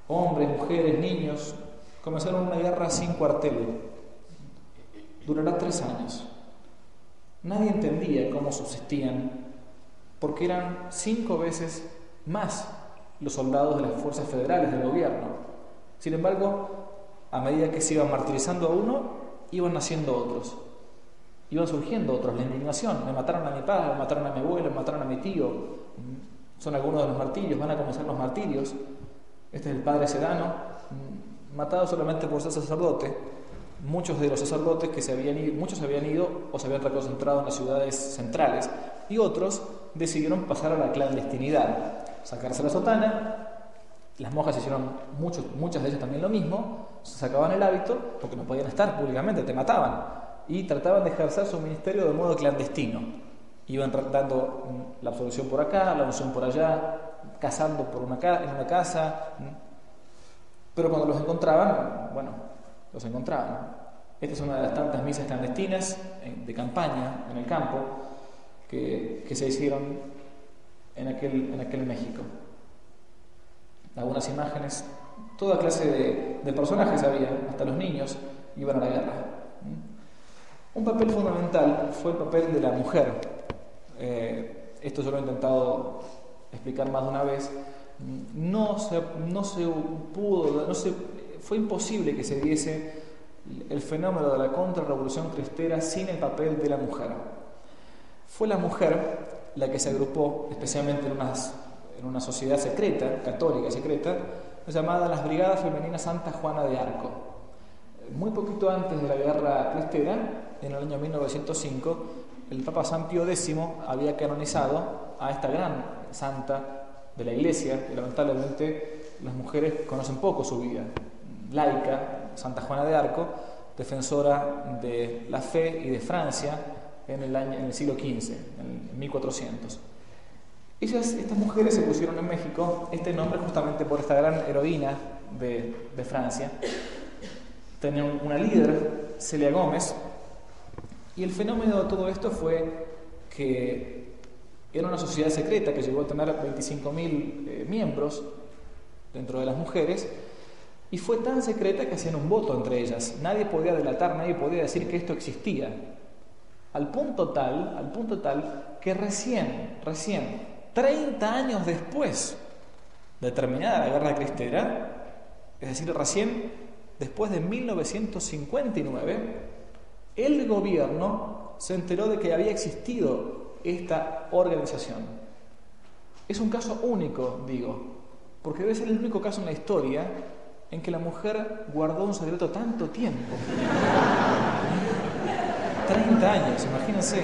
hombres, mujeres, niños, comenzaron una guerra sin cuartel. Durará tres años. Nadie entendía cómo subsistían, porque eran cinco veces más los soldados de las fuerzas federales del gobierno. Sin embargo, a medida que se iban martirizando a uno, iban naciendo otros. Iban surgiendo otros. La indignación: me mataron a mi padre, me mataron a mi abuelo, me mataron a mi tío. Son algunos de los martirios, van a comenzar los martirios. Este es el padre Sedano, matado solamente por ser sacerdote. Muchos de los sacerdotes que se habían ido, muchos se habían ido o se habían reconcentrado en las ciudades centrales, y otros decidieron pasar a la clandestinidad, sacarse la sotana. Las monjas hicieron muchos, muchas de ellas también lo mismo, se sacaban el hábito porque no podían estar públicamente, te mataban, y trataban de ejercer su ministerio de modo clandestino. Iban dando la absolución por acá, la unción por allá, cazando por una ca- en una casa, pero cuando los encontraban, bueno, los encontraban. Esta es una de las tantas misas clandestinas de campaña en el campo que, que se hicieron en aquel, en aquel México. Algunas imágenes, toda clase de, de personajes había, hasta los niños iban a la guerra. Un papel fundamental fue el papel de la mujer. Eh, esto yo lo he intentado explicar más de una vez. No se, no se pudo, no se, fue imposible que se diese el fenómeno de la contrarrevolución cristera sin el papel de la mujer. Fue la mujer la que se agrupó, especialmente en, unas, en una sociedad secreta, católica secreta, llamada las Brigadas Femeninas Santa Juana de Arco. Muy poquito antes de la guerra cristera, en el año mil novecientos cinco, el Papa San Pío décimo había canonizado a esta gran santa de la Iglesia, que lamentablemente las mujeres conocen poco su vida. Laica, Santa Juana de Arco, defensora de la fe y de Francia en el, año, en el siglo quince, en mil cuatrocientos. Ellas, estas mujeres se pusieron en México este nombre justamente por esta gran heroína de, de Francia. Tenían una líder, Celia Gómez, y el fenómeno de todo esto fue que era una sociedad secreta que llegó a tener veinticinco mil eh, miembros dentro de las mujeres, y fue tan secreta que hacían un voto entre ellas. Nadie podía delatar, nadie podía decir que esto existía. Al punto tal, al punto tal que recién, recién, treinta años después de terminada la guerra cristera, es decir, recién después de mil novecientos cincuenta y nueve, el gobierno se enteró de que había existido esta organización. Es un caso único, digo, porque debe ser el único caso en la historia en que la mujer guardó un secreto tanto tiempo. treinta años, imagínense.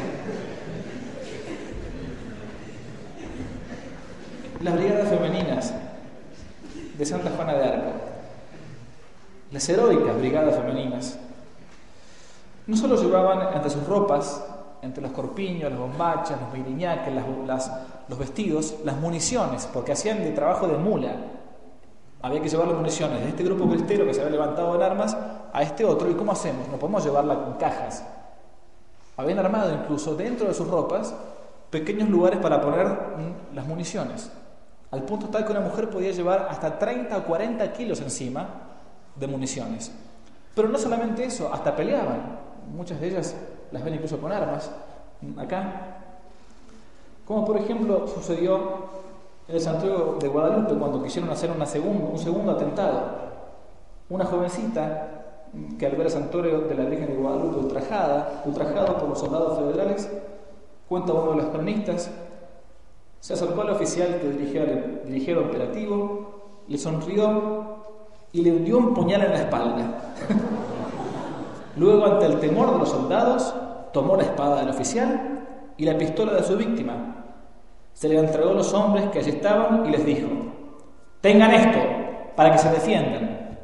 Las brigadas femeninas de Santa Juana de Arco, las heroicas brigadas femeninas, no solo llevaban entre sus ropas, entre los corpiños, las bombachas, los miriñaques, las, las, los vestidos, las municiones, porque hacían de trabajo de mula. Había que llevar las municiones de este grupo cristero que se había levantado en armas a este otro. ¿Y cómo hacemos? No podemos llevarla con cajas. Habían armado incluso dentro de sus ropas pequeños lugares para poner mm, las municiones, al punto tal que una mujer podía llevar hasta treinta o cuarenta kilos encima de municiones. Pero no solamente eso, hasta peleaban. Muchas de ellas las ven incluso con armas acá, como por ejemplo sucedió en el Santuario de Guadalupe cuando quisieron hacer una segundo, un segundo atentado. Una jovencita que al ver el Santuario de la Virgen de Guadalupe ultrajada, ultrajado por los soldados federales, cuenta uno de los cronistas, se acercó al oficial que dirigía, dirigía el operativo, le sonrió y le dio un puñal en la espalda. Luego, ante el temor de los soldados, tomó la espada del oficial y la pistola de su víctima. Se le entregó a los hombres que allí estaban y les dijo: «Tengan esto para que se defiendan».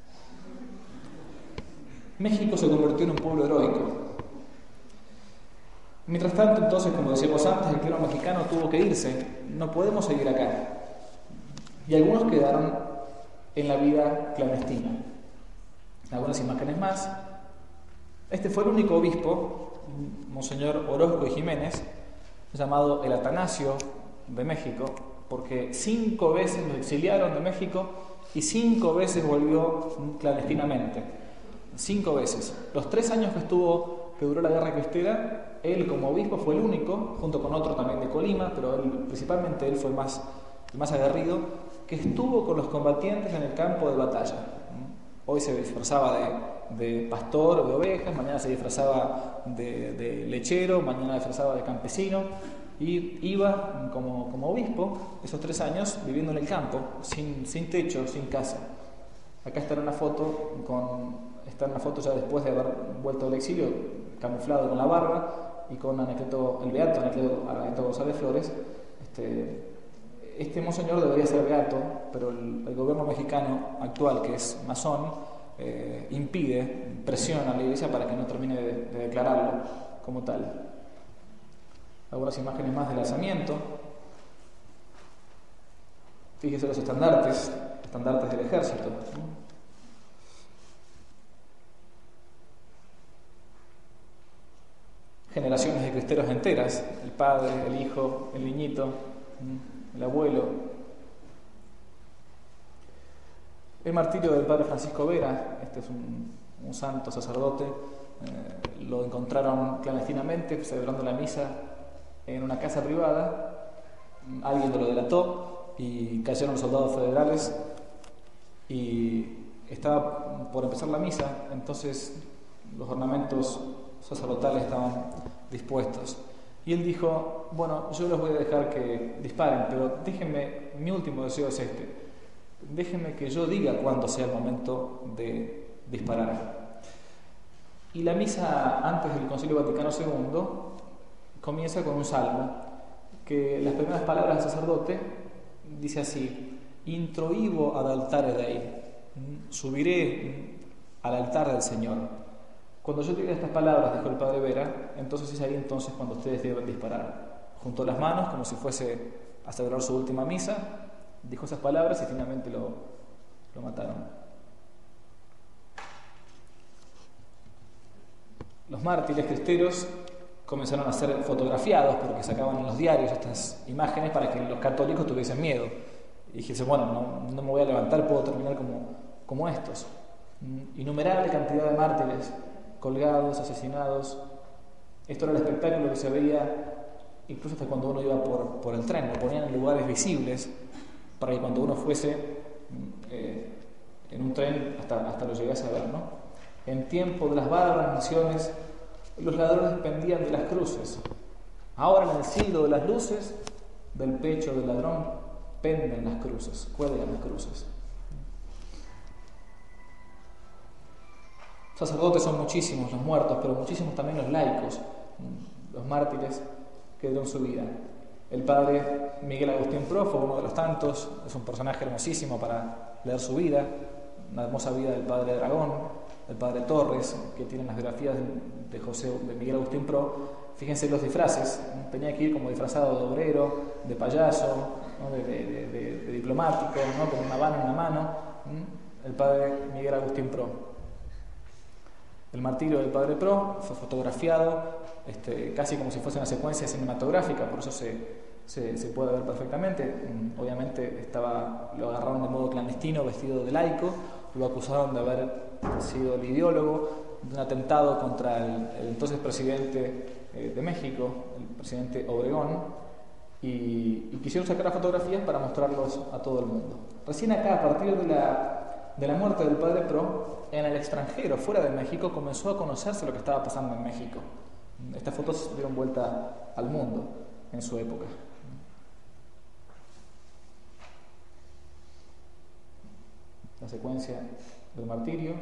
México se convirtió en un pueblo heroico. Mientras tanto, entonces, como decíamos antes, el clero mexicano tuvo que irse. No podemos seguir acá. Y algunos quedaron en la vida clandestina. Algunas imágenes más. Este fue el único obispo, Monseñor Orozco y Jiménez, llamado el Atanasio de México, porque cinco veces lo exiliaron de México y cinco veces volvió clandestinamente. Cinco veces. Los tres años que estuvo, que duró la guerra cristera, él como obispo fue el único, junto con otro también de Colima, pero él, principalmente él fue más, el más aguerrido, que estuvo con los combatientes en el campo de batalla. Hoy se disfrazaba de, de pastor o de ovejas, mañana se disfrazaba de, de lechero, mañana disfrazaba de campesino, y iba como, como obispo esos tres años viviendo en el campo, sin, sin techo, sin casa. Acá está una foto, con, está una foto ya después de haber vuelto del exilio, camuflado con la barba y con Anacleto, el beato Anacleto, Anacleto González Flores. Este, este monseñor debería ser beato, pero el, el gobierno mexicano actual, que es masón, eh, impide, presiona a la iglesia para que no termine de, de declararlo como tal. Algunas imágenes más del alzamiento. Fíjese los estandartes, estandartes del ejército. Generaciones de cristeros enteras, el padre, el hijo, el niñito, el abuelo. El martirio del padre Francisco Vera, este es un, un santo sacerdote, eh, lo encontraron clandestinamente celebrando la misa en una casa privada, alguien lo delató y cayeron los soldados federales y estaba por empezar la misa, entonces los ornamentos sacerdotales estaban dispuestos y él dijo: bueno, yo los voy a dejar que disparen, pero déjenme, mi último deseo es este, déjenme que yo diga cuándo sea el momento de disparar. Y la misa antes del Concilio Vaticano segundo comienza con un salmo, que las primeras palabras del sacerdote dice así: introibo ad altare Dei, subiré al altar del Señor. Cuando yo diga estas palabras, dijo el padre Vera, entonces es ahí entonces cuando ustedes deben disparar. Juntó las manos como si fuese a celebrar su última misa, dijo esas palabras y finalmente lo, lo mataron. Los mártires cristeros comenzaron a ser fotografiados porque sacaban en los diarios estas imágenes para que los católicos tuviesen miedo. Y dijese: bueno, no, no me voy a levantar, puedo terminar como, como estos. Innumerable cantidad de mártires colgados, asesinados. Esto era el espectáculo que se veía incluso hasta cuando uno iba por, por el tren. Lo ponían en lugares visibles para que cuando uno fuese eh, en un tren hasta, hasta lo llegase a ver, ¿no? En tiempo de las bárbaras naciones, los ladrones pendían de las cruces. Ahora, en el siglo de las luces, del pecho del ladrón penden las cruces, cuelgan las cruces. Sacerdotes son muchísimos los muertos, pero muchísimos también los laicos, los mártires que dieron su vida. El padre Miguel Agustín Pro fue uno de los tantos, es un personaje hermosísimo para leer su vida, una hermosa vida del padre Dragón, el padre Torres, que tienen las biografías de José, de Miguel Agustín Pro. Fíjense los disfraces, tenía que ir como disfrazado de obrero, de payaso, ¿no? de, de, de, de, de diplomático, ¿no? Con una vara en la mano, ¿m? El padre Miguel Agustín Pro. El martirio del padre Pro fue fotografiado este, casi como si fuese una secuencia cinematográfica, por eso se, se, se puede ver perfectamente. Obviamente estaba, lo agarraron de modo clandestino, vestido de laico, lo acusaron de haber sido el ideólogo de un atentado contra el, el entonces presidente eh, de México, el presidente Obregón, y, y quisieron sacar las fotografías para mostrarlos a todo el mundo. Recién acá, a partir de la, de la muerte del padre Pro, en el extranjero, fuera de México, comenzó a conocerse lo que estaba pasando en México. Estas fotos dieron vuelta al mundo en su época. La secuencia del martirio.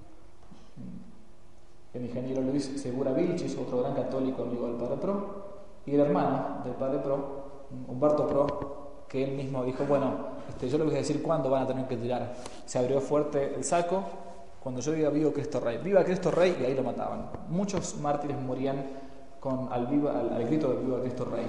El ingeniero Luis Segura Vilchis, otro gran católico amigo del padre Pro, y el hermano del padre Pro, Humberto Pro, que él mismo dijo: bueno, este, yo les voy a decir cuándo van a tener que tirar. Se abrió fuerte el saco: cuando yo diga vivo Cristo Rey, viva Cristo Rey, y ahí lo mataban. Muchos mártires morían con, al, viva, al, al grito de viva Cristo Rey.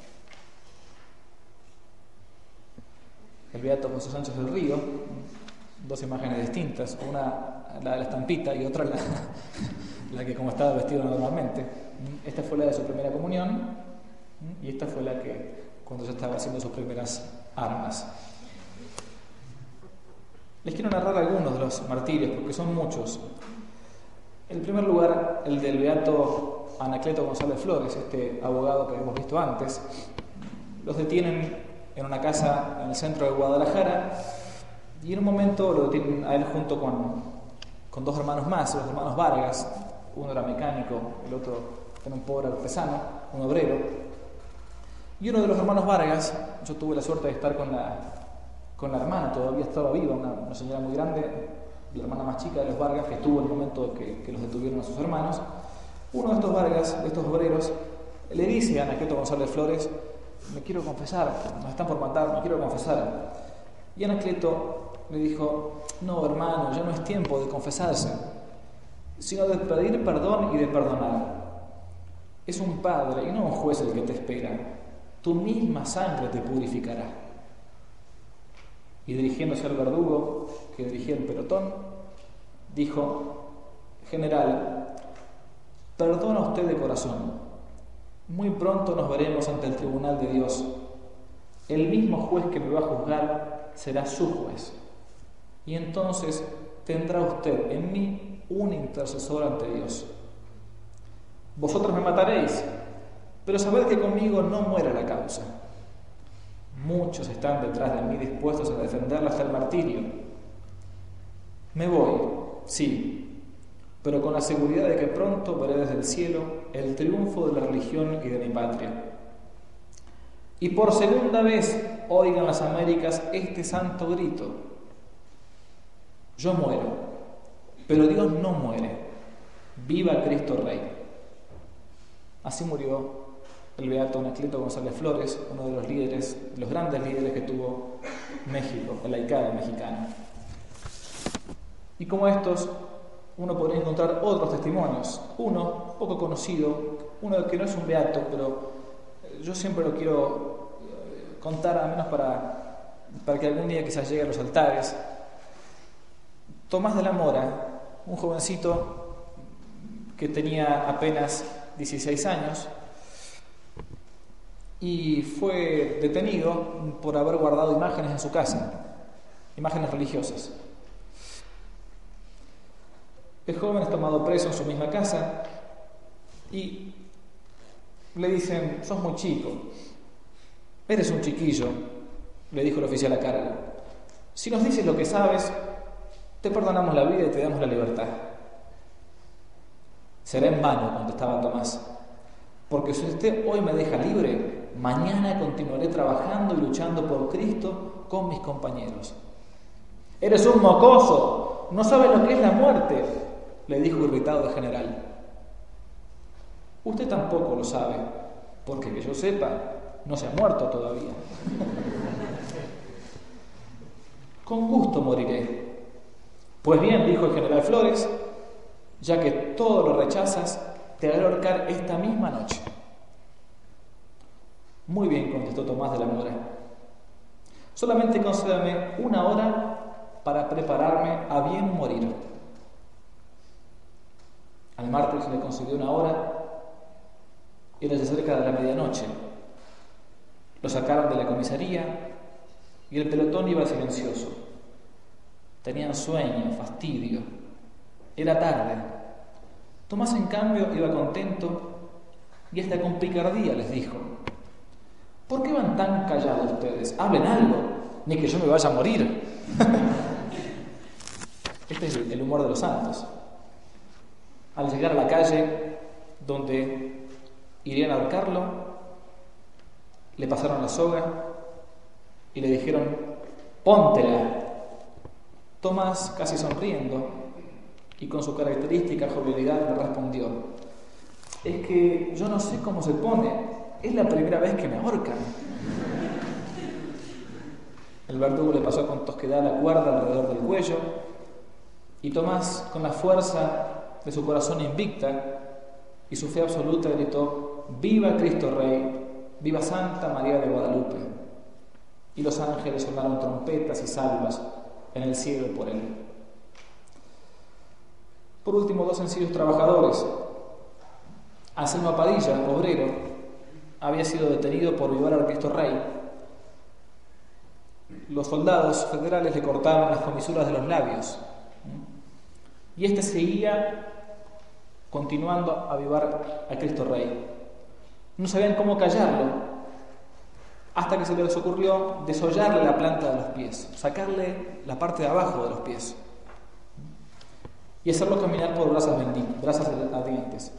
El beato José Sánchez del Río, dos imágenes distintas, una la de la estampita y otra la, la que como estaba vestido normalmente. Esta fue la de su primera comunión y esta fue la que cuando ya estaba haciendo sus primeras armas. Les quiero narrar algunos de los martirios, porque son muchos. En primer lugar, el del beato Anacleto González Flores, este abogado que hemos visto antes. Los detienen en una casa en el centro de Guadalajara y en un momento lo detienen a él junto con, con dos hermanos más, los hermanos Vargas. Uno era mecánico, el otro era un pobre artesano, un obrero. Y uno de los hermanos Vargas, yo tuve la suerte de estar con la, con la hermana, todavía estaba viva, una, una señora muy grande, la hermana más chica de los Vargas, que estuvo en el momento que, que los detuvieron a sus hermanos. Uno de estos Vargas, de estos obreros, le dice a Anacleto González Flores: me quiero confesar, nos están por matar, me quiero confesar. Y Anacleto le dijo: no, hermano, ya no es tiempo de confesarse, sino de pedir perdón y de perdonar. Es un padre y no un juez el que te espera. Tu misma sangre te purificará. Y dirigiéndose al verdugo que dirigía el pelotón, dijo: general, perdona usted de corazón. Muy pronto nos veremos ante el tribunal de Dios. El mismo juez que me va a juzgar será su juez. Y entonces tendrá usted en mí un intercesor ante Dios. Vosotros me mataréis, pero sabed que conmigo no muere la causa. Muchos están detrás de mí dispuestos a defenderla hasta el martirio. Me voy, sí, pero con la seguridad de que pronto veré desde el cielo el triunfo de la religión y de mi patria. Y por segunda vez oigan las Américas este santo grito: yo muero, pero Dios no muere. ¡Viva Cristo Rey! Así murió el beato Anacleto González Flores, uno de los líderes, de los grandes líderes que tuvo México, el laicado mexicano. Y como estos, uno podría encontrar otros testimonios. Uno, poco conocido, uno que no es un beato, pero yo siempre lo quiero contar, al menos para, para que algún día quizás llegue a los altares. Tomás de la Mora, un jovencito que tenía apenas dieciséis años, y fue detenido por haber guardado imágenes en su casa, imágenes religiosas. El joven es tomado preso en su misma casa y le dicen: sos muy chico, eres un chiquillo, le dijo el oficial a cargo. Si nos dices lo que sabes, te perdonamos la vida y te damos la libertad. Será en vano, contestaba Tomás, porque si usted hoy me deja libre, mañana continuaré trabajando y luchando por Cristo con mis compañeros. Eres un mocoso, no sabes lo que es la muerte, le dijo irritado el general. Usted tampoco lo sabe, porque que yo sepa, no se ha muerto todavía. Con gusto moriré. Pues bien, dijo el general Flores, ya que todo lo rechazas, te haré ahorcar esta misma noche. Muy bien, contestó Tomás de la Mora. Solamente concédame una hora para prepararme a bien morir. Al mártir se le concedió una hora, y era ya cerca de la medianoche. Lo sacaron de la comisaría y el pelotón iba silencioso. Tenían sueño, fastidio. Era tarde. Tomás, en cambio, iba contento y hasta con picardía les dijo: ¿por qué van tan callados ustedes? Hablen algo, ni que yo me vaya a morir. Este es el humor de los santos. Al llegar a la calle donde irían a ahorcarlo, le pasaron la soga y le dijeron: póntela. Tomás, casi sonriendo y con su característica jovialidad, le respondió: es que yo no sé cómo se pone, es la primera vez que me ahorcan. El verdugo le pasó con tosquedad la cuerda alrededor del cuello y Tomás, con la fuerza de su corazón invicta y su fe absoluta, gritó: ¡viva Cristo Rey! ¡Viva Santa María de Guadalupe! Y los ángeles sonaron trompetas y salvas en el cielo por él. Por último, dos sencillos trabajadores. Anselmo Padilla, obrero, había sido detenido por violar al Cristo Rey. los soldados federales le cortaron las comisuras de los labios. Y este seguía continuando a avivar a Cristo Rey. No sabían cómo callarlo, hasta que se les ocurrió desollarle la planta de los pies, sacarle la parte de abajo de los pies y hacerlo caminar por brasas benditas, brasas ardientes.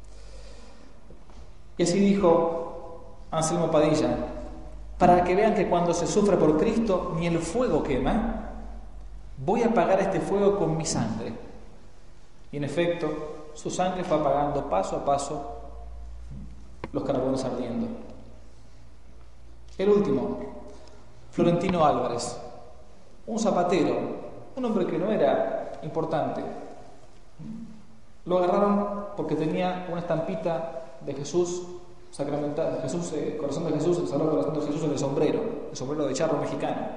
Y así dijo Anselmo Padilla: para que vean que cuando se sufre por Cristo ni el fuego quema, voy a apagar este fuego con mi sangre. Y en efecto, su sangre fue apagando paso a paso los carbones ardiendo. El último, Florentino Álvarez, un zapatero, un hombre que no era importante. Lo agarraron porque tenía una estampita de Jesús sacramental, Jesús, eh, corazón de Jesús, el Sagrado Corazón de Jesús en el sombrero, el sombrero de charro mexicano.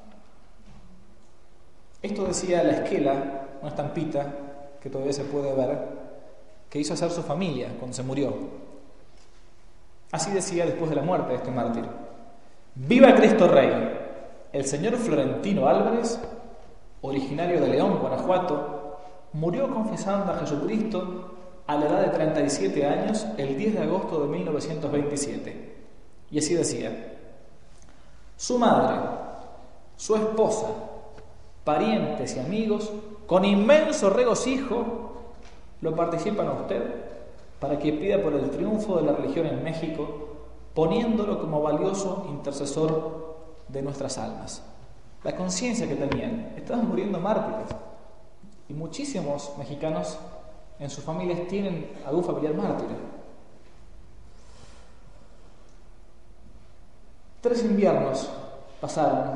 Esto decía la esquela, una estampita que todavía se puede ver, que hizo hacer su familia cuando se murió. Así decía después de la muerte de este mártir: ¡viva Cristo Rey! El señor Florentino Álvarez, originario de León, Guanajuato, murió confesando a Jesucristo a la edad de treinta y siete años el diez de agosto de mil novecientos veintisiete. Y así decía: su madre, su esposa, parientes y amigos, con inmenso regocijo, lo participan a usted para que pida por el triunfo de la religión en México, poniéndolo como valioso intercesor de nuestras almas. La conciencia que tenían: estaban muriendo mártires, y muchísimos mexicanos en sus familias tienen algún familiar mártir. Tres inviernos pasaron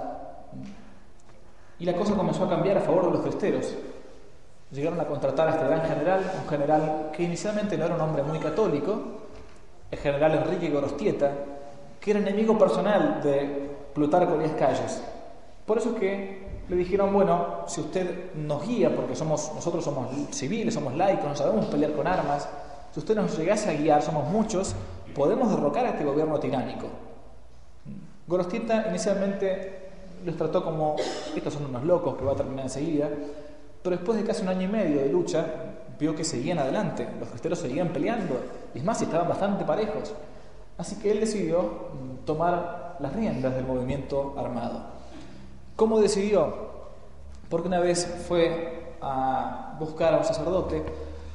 y la cosa comenzó a cambiar a favor de los cristeros. Llegaron a contratar a este gran general, un general que inicialmente no era un hombre muy católico, el general Enrique Gorostieta, que era enemigo personal de Plutarco Elías Calles. Por eso es que le dijeron: bueno, si usted nos guía, porque somos, nosotros somos civiles, somos laicos, no sabemos pelear con armas, si usted nos llegase a guiar, somos muchos, podemos derrocar a este gobierno tiránico. Gorostieta inicialmente los trató como: estos son unos locos que va a terminar enseguida. Pero después de casi un año y medio de lucha, vio que seguían adelante, los cristeros seguían peleando, y es más, estaban bastante parejos. Así que él decidió tomar las riendas del movimiento armado. ¿Cómo decidió? Porque una vez fue a buscar a un sacerdote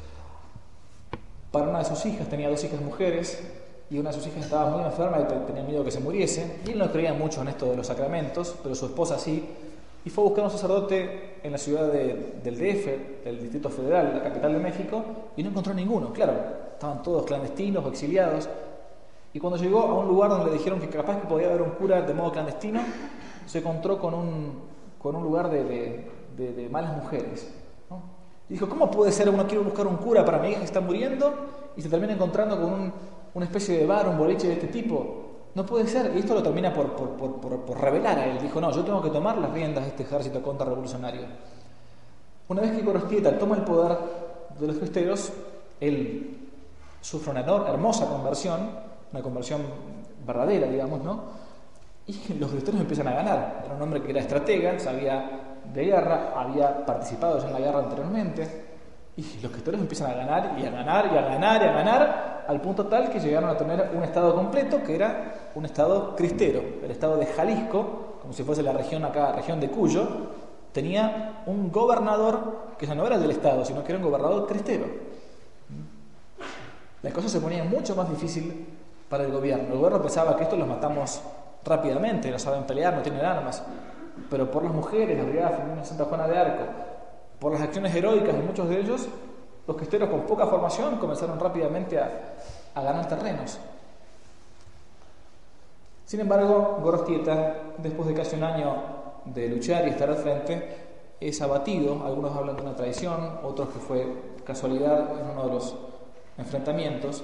para una de sus hijas, tenía dos hijas mujeres, y una de sus hijas estaba muy enferma y tenía miedo que se muriese, y él no creía mucho en esto de los sacramentos, pero su esposa sí. Y fue a buscar a un sacerdote en la ciudad de, del D F, del Distrito Federal, la capital de México, y no encontró ninguno. Claro, estaban todos clandestinos o exiliados. Y cuando llegó a un lugar donde le dijeron que capaz que podía haber un cura de modo clandestino, se encontró con un, con un lugar de, de, de, de malas mujeres, ¿no? Y dijo: ¿cómo puede ser? Uno quiere buscar un cura para mi hija que está muriendo y se termina encontrando con un, una especie de bar, un boliche de este tipo. No puede ser. Y esto lo termina por, por, por, por, por revelar a él. Dijo: no, yo tengo que tomar las riendas de este ejército contrarrevolucionario. Una vez que Gorostieta toma el poder de los cristeros, él sufre una enorme, hermosa conversión, una conversión verdadera, digamos, ¿no? Y los cristeros empiezan a ganar. Era un hombre que era estratega, sabía de guerra, había participado ya en la guerra anteriormente, y los cristeros empiezan a ganar y a ganar y a ganar y a ganar, al punto tal que llegaron a tener un estado completo que era un estado cristero. El estado de Jalisco, como si fuese la región acá, región de Cuyo, tenía un gobernador que ya no era del estado, sino que era un gobernador cristero. La cosa se ponía mucho más difícil para el gobierno. El gobierno pensaba que estos los matamos rápidamente, no saben pelear, no tienen armas, pero por las mujeres, la brigada femenina de Santa Juana de Arco, por las acciones heroicas de muchos de ellos, los cristeros con poca formación comenzaron rápidamente a, a ganar terrenos. Sin embargo, Gorostieta, después de casi un año de luchar y estar al frente, es abatido. Algunos hablan de una traición, otros que fue casualidad en uno de los enfrentamientos.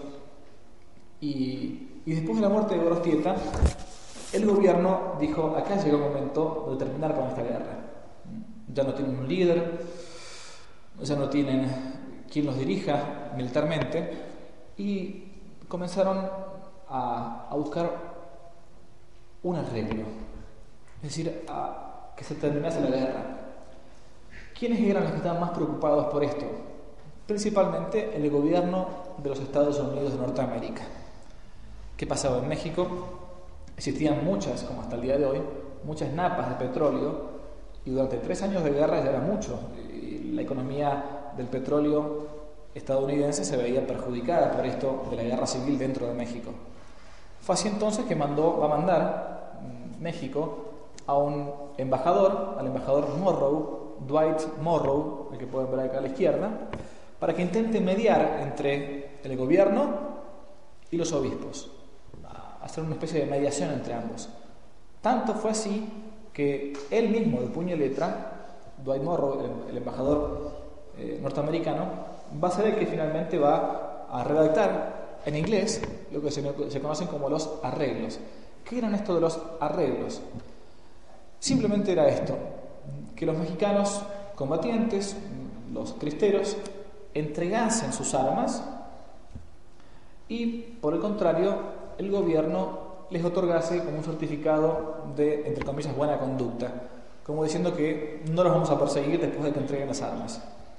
Y, y después de la muerte de Gorostieta, el gobierno dijo: acá llegó el momento de terminar con esta guerra. Ya no tienen un líder, ya no tienen quien los dirija militarmente, y comenzaron a, a buscar un arreglo. es decir, a que se terminase la guerra. ¿Quiénes eran los que estaban más preocupados por esto? Principalmente el gobierno de los Estados Unidos de Norteamérica. ¿Qué pasaba en México? Existían muchas, como hasta el día de hoy, muchas napas de petróleo, y durante tres años de guerra ya era mucho. Y la economía del petróleo estadounidense se veía perjudicada por esto de la guerra civil dentro de México. Fue así entonces que mandó, va a mandar México a un embajador, al embajador Morrow, Dwight Morrow, el que pueden ver acá a la izquierda, para que intente mediar entre el gobierno y los obispos, hacer una especie de mediación entre ambos. Tanto fue así que él mismo, de puño y letra, Dwight Morrow, el, el embajador eh, norteamericano, va a ser el que finalmente va a redactar en inglés lo que se, se conocen como los arreglos. ¿Qué eran esto de los arreglos? Simplemente era esto, que los mexicanos combatientes, los cristeros, entregasen sus armas y, por el contrario, el gobierno les otorgase como un certificado de, entre comillas, buena conducta, como diciendo que no los vamos a perseguir después de que entreguen las armas.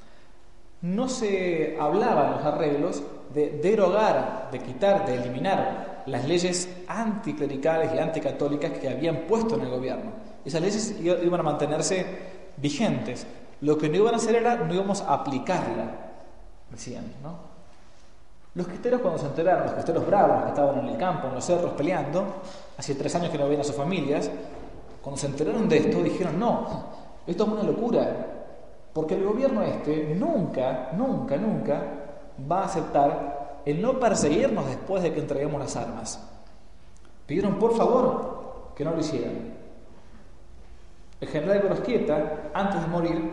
No se hablaba en los arreglos de derogar, de quitar, de eliminar las leyes anticlericales y anticatólicas que habían puesto en el gobierno. Esas leyes iban a mantenerse vigentes. Lo que no iban a hacer era, no íbamos a aplicarla, decían, ¿no? Los cristeros, cuando se enteraron, los cristeros bravos que estaban en el campo, en los cerros peleando, hace tres años que no veían a sus familias, cuando se enteraron de esto dijeron, no, esto es una locura, porque el gobierno este nunca, nunca, nunca va a aceptar el no perseguirnos después de que entreguemos las armas. Pidieron por favor que no lo hicieran. El general Gorostieta, antes de morir,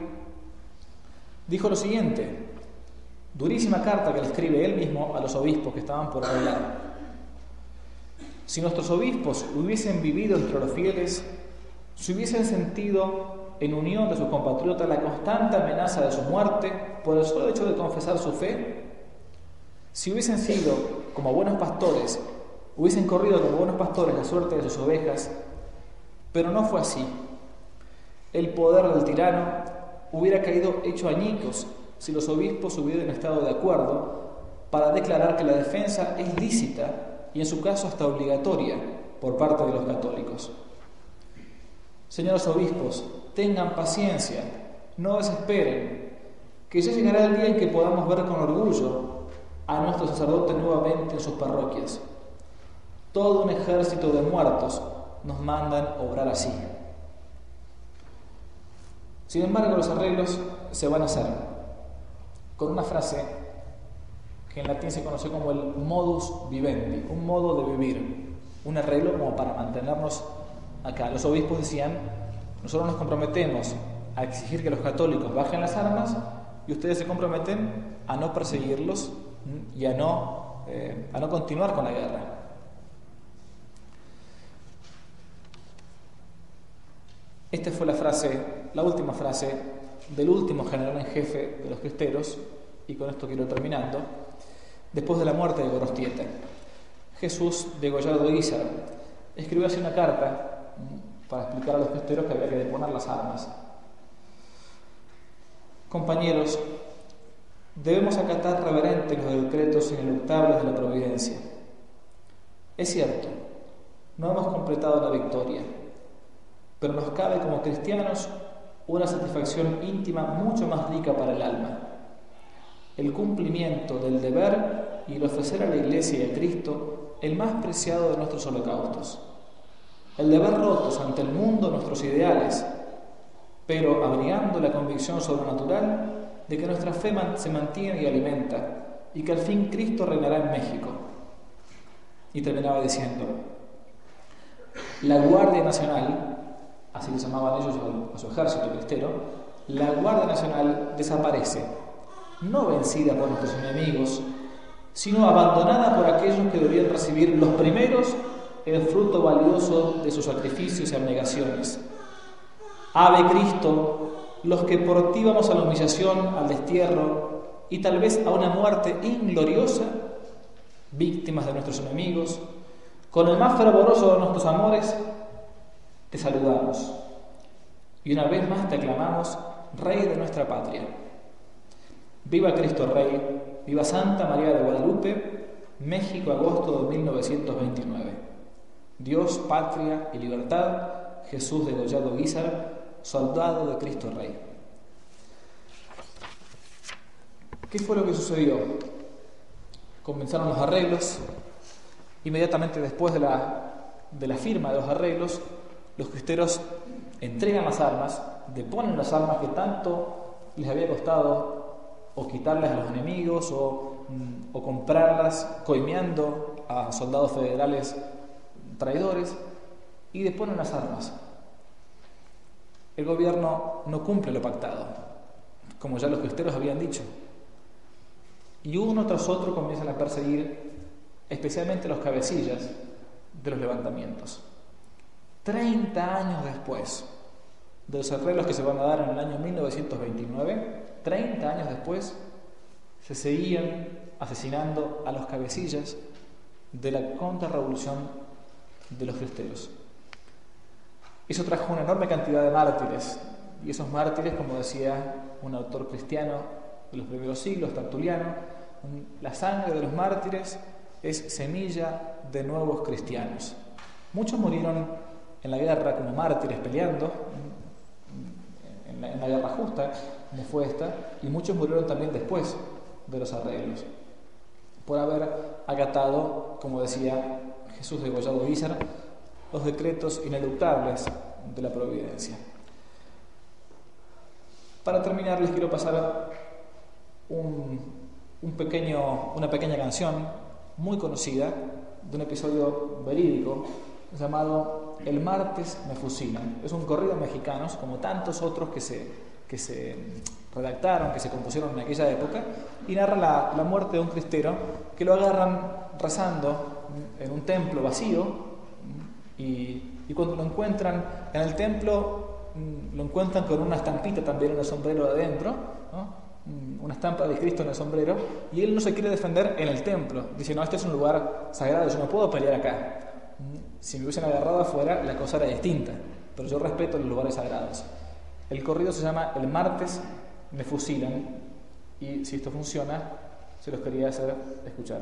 dijo lo siguiente, durísima carta que le escribe él mismo a los obispos que estaban por arreglar. Si nuestros obispos hubiesen vivido entre los fieles, si hubiesen sentido en unión de sus compatriotas la constante amenaza de su muerte por el solo hecho de confesar su fe, si hubiesen sido como buenos pastores, hubiesen corrido como buenos pastores la suerte de sus ovejas, pero no fue así. El poder del tirano hubiera caído hecho añicos si los obispos hubieran estado de acuerdo para declarar que la defensa es lícita y en su caso hasta obligatoria por parte de los católicos. Señores obispos, tengan paciencia, no desesperen, que ya llegará el día en que podamos ver con orgullo a nuestro sacerdote nuevamente en sus parroquias. Todo un ejército de muertos nos mandan obrar así. Sin embargo, los arreglos se van a hacer con una frase que en latín se conoce como el modus vivendi, un modo de vivir, un arreglo como para mantenernos acá. Los obispos decían, nosotros nos comprometemos a exigir que los católicos bajen las armas y ustedes se comprometen a no perseguirlos y a no, eh, a no continuar con la guerra. Esta fue la frase, la última frase del último general en jefe de los cristeros, y con esto quiero ir terminando, después de la muerte de Gorostieta. Jesús Degollado de Guízar escribió así una carta para explicar a los cristeros que había que deponer las armas. Compañeros, debemos acatar reverentes los decretos ineluctables de la providencia. Es cierto, no hemos completado la victoria, pero nos cabe como cristianos una satisfacción íntima mucho más rica para el alma: el cumplimiento del deber y el ofrecer a la Iglesia y a Cristo el más preciado de nuestros holocaustos, el de ver rotos ante el mundo nuestros ideales, pero abrigando la convicción sobrenatural de que nuestra fe se mantiene y alimenta, y que al fin Cristo reinará en México. Y terminaba diciendo, la Guardia Nacional, así le llamaban ellos a su ejército cristero, la Guardia Nacional desaparece, no vencida por nuestros enemigos, sino abandonada por aquellos que debían recibir los primeros el fruto valioso de sus sacrificios y abnegaciones. Ave Cristo, los que por ti vamos a la humillación, al destierro y tal vez a una muerte ingloriosa, víctimas de nuestros enemigos, con el más fervoroso de nuestros amores, te saludamos y una vez más te aclamamos Rey de nuestra patria. Viva Cristo Rey, viva Santa María de Guadalupe, México, agosto de mil novecientos veintinueve. Dios, patria y libertad, Jesús de Degollado Guízar, soldado de Cristo Rey. ¿Qué fue lo que sucedió? Comenzaron los arreglos. Inmediatamente después de la, de la firma de los arreglos, los cristeros entregan las armas, deponen las armas que tanto les había costado o quitarlas a los enemigos o, o comprarlas coimeando a soldados federales traidores, y deponen las armas. El gobierno no cumple lo pactado, como ya los cristeros habían dicho, y uno tras otro comienzan a perseguir especialmente los cabecillas de los levantamientos. Treinta años después de los arreglos que se van a dar en el año mil novecientos veintinueve, treinta años después, se seguían asesinando a los cabecillas de la contrarrevolución de los cristeros. Eso trajo una enorme cantidad de mártires, y esos mártires, como decía un autor cristiano de los primeros siglos, Tertuliano, la sangre de los mártires es semilla de nuevos cristianos. Muchos murieron en la guerra como mártires peleando, en la, en la guerra justa, como fue esta, y muchos murieron también después de los arreglos, por haber acatado, como decía Jesús de Degollado Guízar, los decretos ineluctables de la providencia. Para terminar, les quiero pasar un, un pequeño, una pequeña canción muy conocida de un episodio verídico llamado El martes me fusilan. Es un corrido mexicano, como tantos otros que se, que se redactaron, que se compusieron en aquella época, y narra la, la muerte de un cristero que lo agarran rezando en un templo vacío, y, y cuando lo encuentran en el templo lo encuentran con una estampita también en el sombrero de adentro, ¿no? Una estampa de Cristo en el sombrero, y él no se quiere defender en el templo. Dice: no, este es un lugar sagrado, yo no puedo pelear acá. Si me hubiesen agarrado afuera, la cosa era distinta, pero yo respeto los lugares sagrados. El corrido se llama El martes me fusilan, y si esto funciona, se los quería hacer escuchar.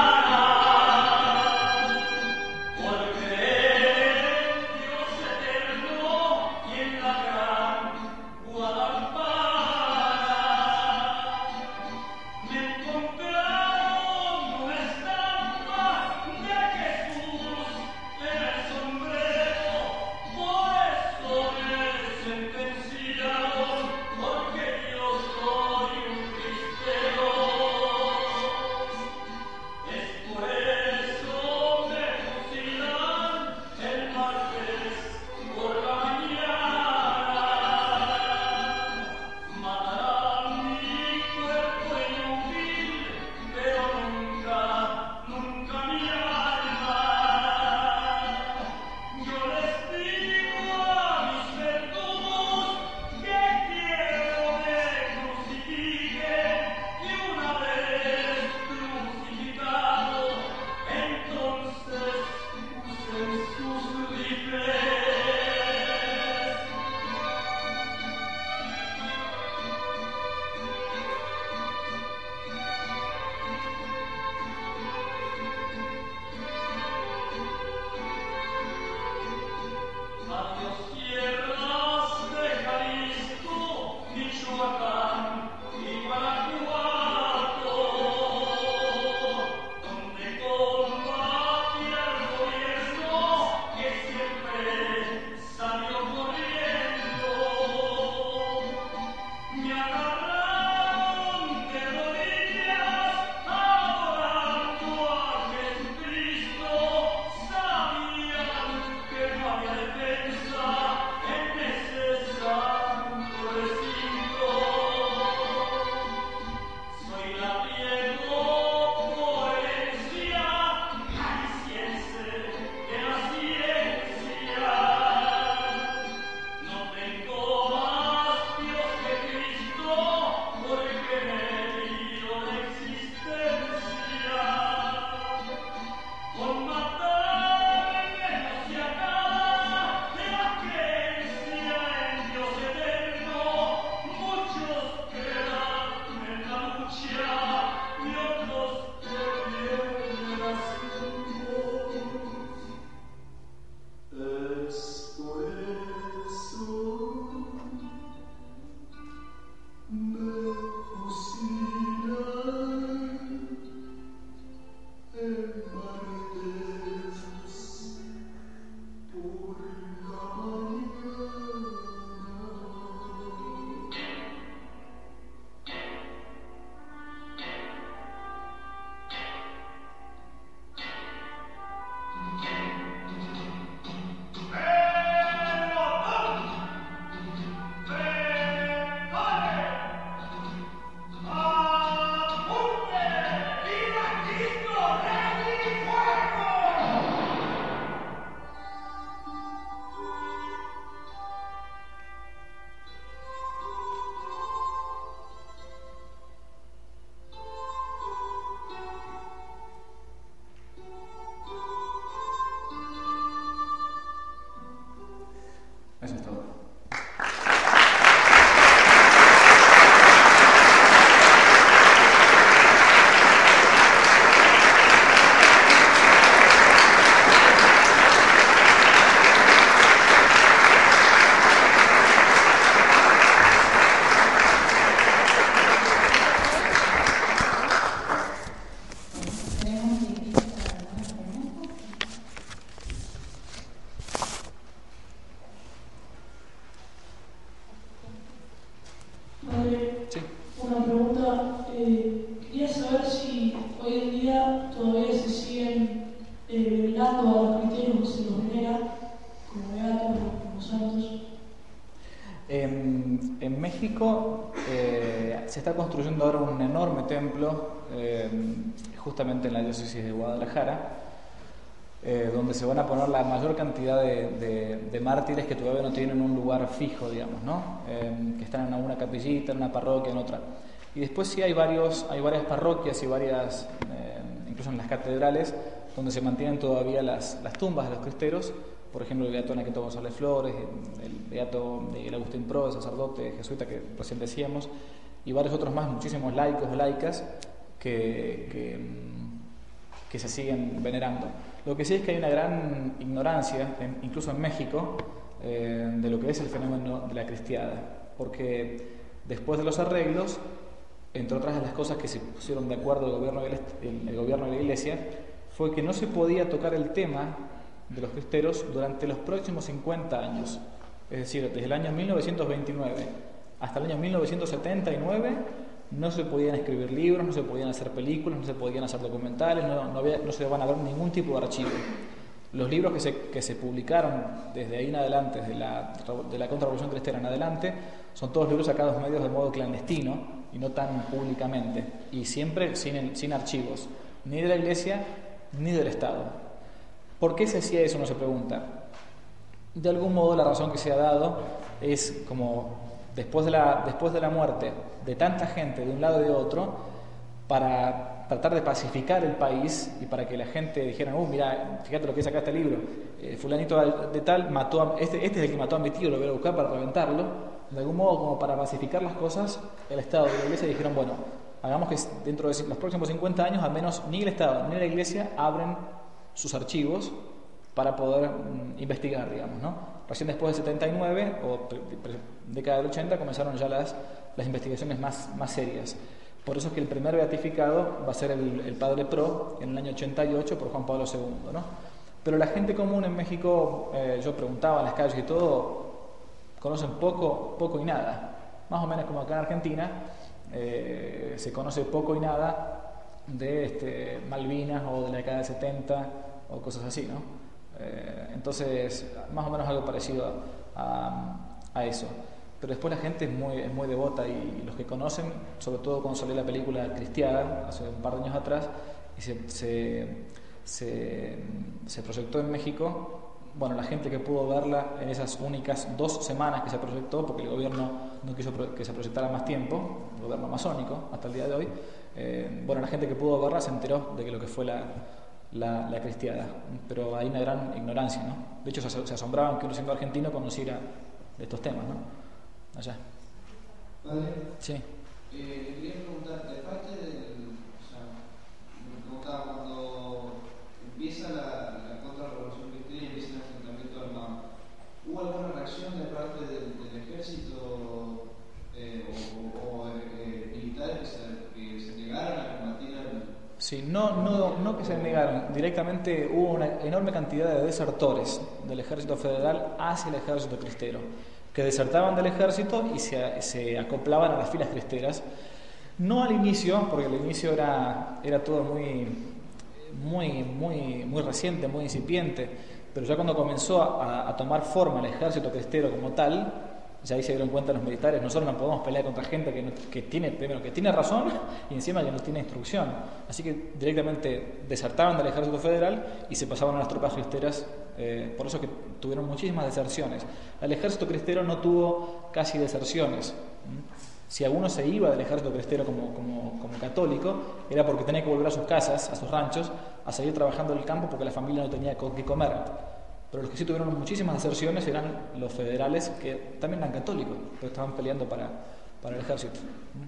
Porque Dios eterno Padre, Sí. una pregunta. Eh, quería saber si hoy en día todavía se siguen eh, venerando a los cristianos, se los venera como beatos, como santos. En, en México eh, se está construyendo ahora un enorme templo, eh, justamente en la diócesis de Guadalajara, eh, donde se van a poner la mayor cantidad de, de, de mártires que todavía no tienen un lugar fijo, digamos, ¿no? Eh, que están en alguna capillita, en una parroquia, en otra. Y después sí hay, varios, hay varias parroquias y varias, eh, incluso en las catedrales, donde se mantienen todavía las, las tumbas de los cristeros. Por ejemplo, el beato Anaqueto González Flores, el beato Miguel Agustín Pro, el sacerdote jesuita que recién decíamos, y varios otros más, muchísimos laicos o laicas que, que, que se siguen venerando. Lo que sí es que hay una gran ignorancia, en, incluso en México, eh, de lo que es el fenómeno de la cristiada, porque después de los arreglos, entre otras de las cosas que se pusieron de acuerdo el gobierno de la, el, el gobierno de la Iglesia, fue que no se podía tocar el tema de los cristeros durante los próximos cincuenta años. Es decir, desde el año mil novecientos veintinueve hasta el año mil novecientos setenta y nueve no se podían escribir libros, no se podían hacer películas, no se podían hacer documentales, no, no, había, no se van a ver ningún tipo de archivo. Los libros que se, que se publicaron desde ahí en adelante, desde la, de la Contrarrevolución Cristera en adelante, son todos libros sacados medios de modo clandestino y no tan públicamente, y siempre sin, sin archivos, ni de la Iglesia ni del Estado. ¿Por qué se hacía eso? No se pregunta. De algún modo la razón que se ha dado es como después de la, después de la muerte de tanta gente de un lado y de otro, para tratar de pacificar el país y para que la gente dijera, uh, mira, fíjate lo que es acá este libro, eh, fulanito de tal mató a, este, este es el que mató a mi tío, lo voy a buscar para reventarlo. De algún modo, como para pacificar las cosas, el Estado y la Iglesia dijeron, bueno, hagamos que dentro de los próximos cincuenta años al menos ni el Estado ni la Iglesia abren sus archivos para poder mm, investigar, digamos, ¿no? Recién después del setenta y nueve o pre, pre, década del ochenta comenzaron ya las, las investigaciones más, más serias. Por eso es que el primer beatificado va a ser el, el Padre Pro en el año ochenta y ocho por Juan Pablo segundo, ¿no? Pero la gente común en México, eh, yo preguntaba en las calles y todo, conocen poco, poco y nada. Más o menos como acá en Argentina, eh, se conoce poco y nada de este, Malvinas o de la década del setenta o cosas así, ¿no? Eh, entonces, más o menos algo parecido a, a, a eso. Pero después la gente es muy, es muy devota y los que conocen, sobre todo cuando salió la película Cristiada, hace un par de años atrás, y se, se, se, se proyectó en México, bueno, la gente que pudo verla en esas únicas dos semanas que se proyectó, porque el gobierno no quiso que se proyectara más tiempo, el gobierno masónico, hasta el día de hoy, eh, bueno, la gente que pudo verla se enteró de que lo que fue la, la, la cristiada, pero hay una gran ignorancia, ¿no? De hecho, se, se asombraban que uno siendo argentino conociera de estos temas, ¿no? Allá. Padre, sí. Eh, le quería preguntar, de parte del, o sea, me preguntaba cuando empieza la, la contrarrevolución cristera y empieza el enfrentamiento armado, ¿hubo alguna reacción de parte del, del ejército eh, o, o eh, militares que se, que se negaron a combatir al... Sí, no, no, no que se negaron, directamente hubo una enorme cantidad de desertores del ejército federal hacia el ejército cristero, que desertaban del ejército y se, se acoplaban a las filas cristeras. No al inicio, porque al inicio era, era todo muy, muy, muy, muy reciente, muy incipiente, pero ya cuando comenzó a, a tomar forma el ejército cristero como tal, ya ahí se dieron cuenta los militares, nosotros no podemos pelear contra gente que, no, que tiene, primero, que tiene razón y encima que no tiene instrucción. Así que directamente desertaban del ejército federal y se pasaban a las tropas cristeras, eh, por eso que tuvieron muchísimas deserciones. El ejército cristero no tuvo casi deserciones. Si alguno se iba del ejército cristero como, como, como católico, era porque tenía que volver a sus casas, a sus ranchos, a seguir trabajando en el campo porque la familia no tenía que comer. Pero los que sí tuvieron muchísimas deserciones eran los federales, que también eran católicos, pero estaban peleando para, para el ejército.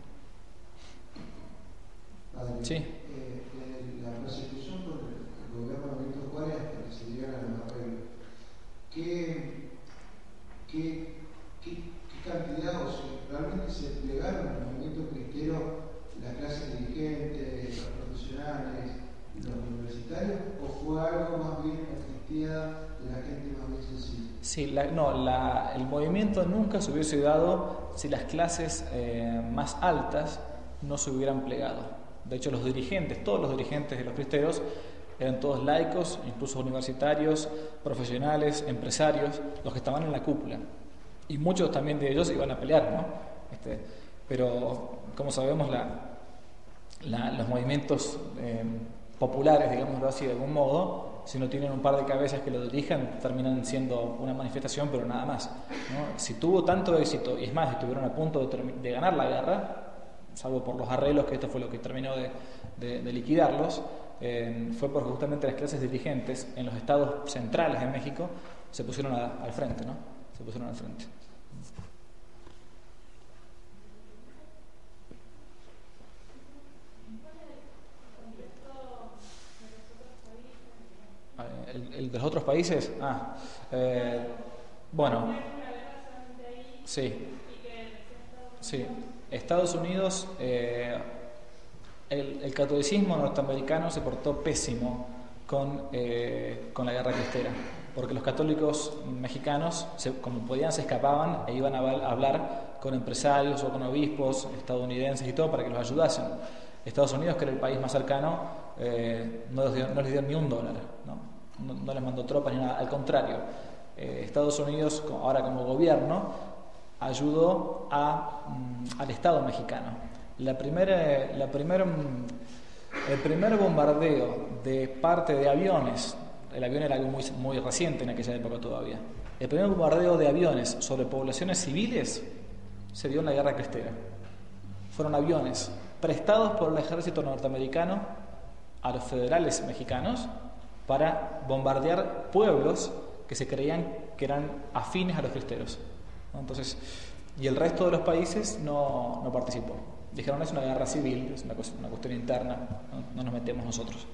Padre, sí. Eh, eh, la persecución por el gobierno de Benito Juárez hasta que se llegaron a los arreglos, ¿qué, qué, qué, qué cantidad, o si realmente se plegaron al movimiento cristero las clases dirigentes, los profesionales, los universitarios, o fue algo más bien asistida de la gente más bien sencilla? Sí, la, no, la, el movimiento nunca se hubiese dado si las clases eh, más altas no se hubieran plegado. De hecho, los dirigentes, todos los dirigentes de los cristeros, eran todos laicos, incluso universitarios, profesionales, empresarios, los que estaban en la cúpula. Y muchos también de ellos iban a pelear, ¿no? Este, pero, como sabemos, la, la, los movimientos eh, populares, digámoslo así, de algún modo, si no tienen un par de cabezas que lo dirijan, terminan siendo una manifestación, pero nada más, ¿no? Si tuvo tanto éxito, y es más, estuvieron a punto de, de ganar la guerra, salvo por los arreglos, que esto fue lo que terminó de, de, de liquidarlos, eh, fue porque justamente las clases dirigentes en los estados centrales de México se pusieron a, al frente, ¿no? Se pusieron al frente. El, el de los otros países, ah, eh, bueno, sí, sí. Estados Unidos, eh, el, el catolicismo norteamericano se portó pésimo con, eh, con la guerra cristera, porque los católicos mexicanos, se, como podían, se escapaban e iban a, a hablar con empresarios o con obispos estadounidenses y todo para que los ayudasen. Estados Unidos, que era el país más cercano, eh, no, les dio, no les dio ni un dólar, ¿no? No, no les mandó tropas ni nada, al contrario. Eh, Estados Unidos, ahora como gobierno, ayudó a, um, al Estado mexicano. La primera, la primer, el primer bombardeo de parte de aviones, el avión era algo muy, muy reciente en aquella época todavía, el primer bombardeo de aviones sobre poblaciones civiles se dio en la guerra cristera. Fueron aviones prestados por el ejército norteamericano a los federales mexicanos para bombardear pueblos que se creían que eran afines a los cristeros, ¿no? Entonces, y el resto de los países no, no participó. Dijeron, es una guerra civil, es una, una cuestión interna, no, no nos metemos nosotros.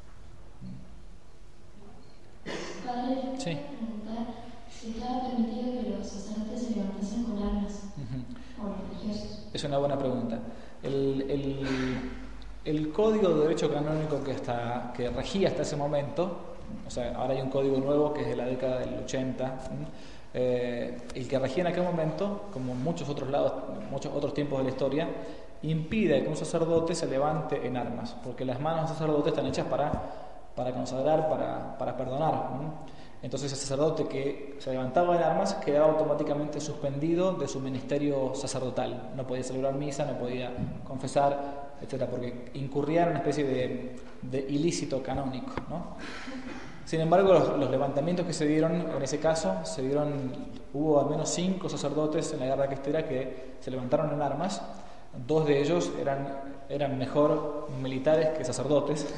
Padre, yo sí. quería preguntar si estaba permitido que los sacerdotes se levantasen con armas, uh-huh. o los religiosos. Es una buena pregunta. El... el El código de derecho canónico que, hasta, que regía hasta ese momento, o sea, ahora hay un código nuevo que es de la década del ochenta, eh, el que regía en aquel momento, como en muchos otros lados, muchos otros tiempos de la historia, impide que un sacerdote se levante en armas, porque las manos del sacerdote están hechas para, para consagrar, para, para perdonar, ¿no? Entonces el sacerdote que se levantaba en armas quedaba automáticamente suspendido de su ministerio sacerdotal. No podía celebrar misa, no podía confesar, etcétera, porque incurría en una especie de, de ilícito canónico, ¿no? Sin embargo, los, los levantamientos que se dieron en ese caso, se dieron, hubo al menos cinco sacerdotes en la guerra cristera que se levantaron en armas. Dos de ellos eran, eran mejor militares que sacerdotes.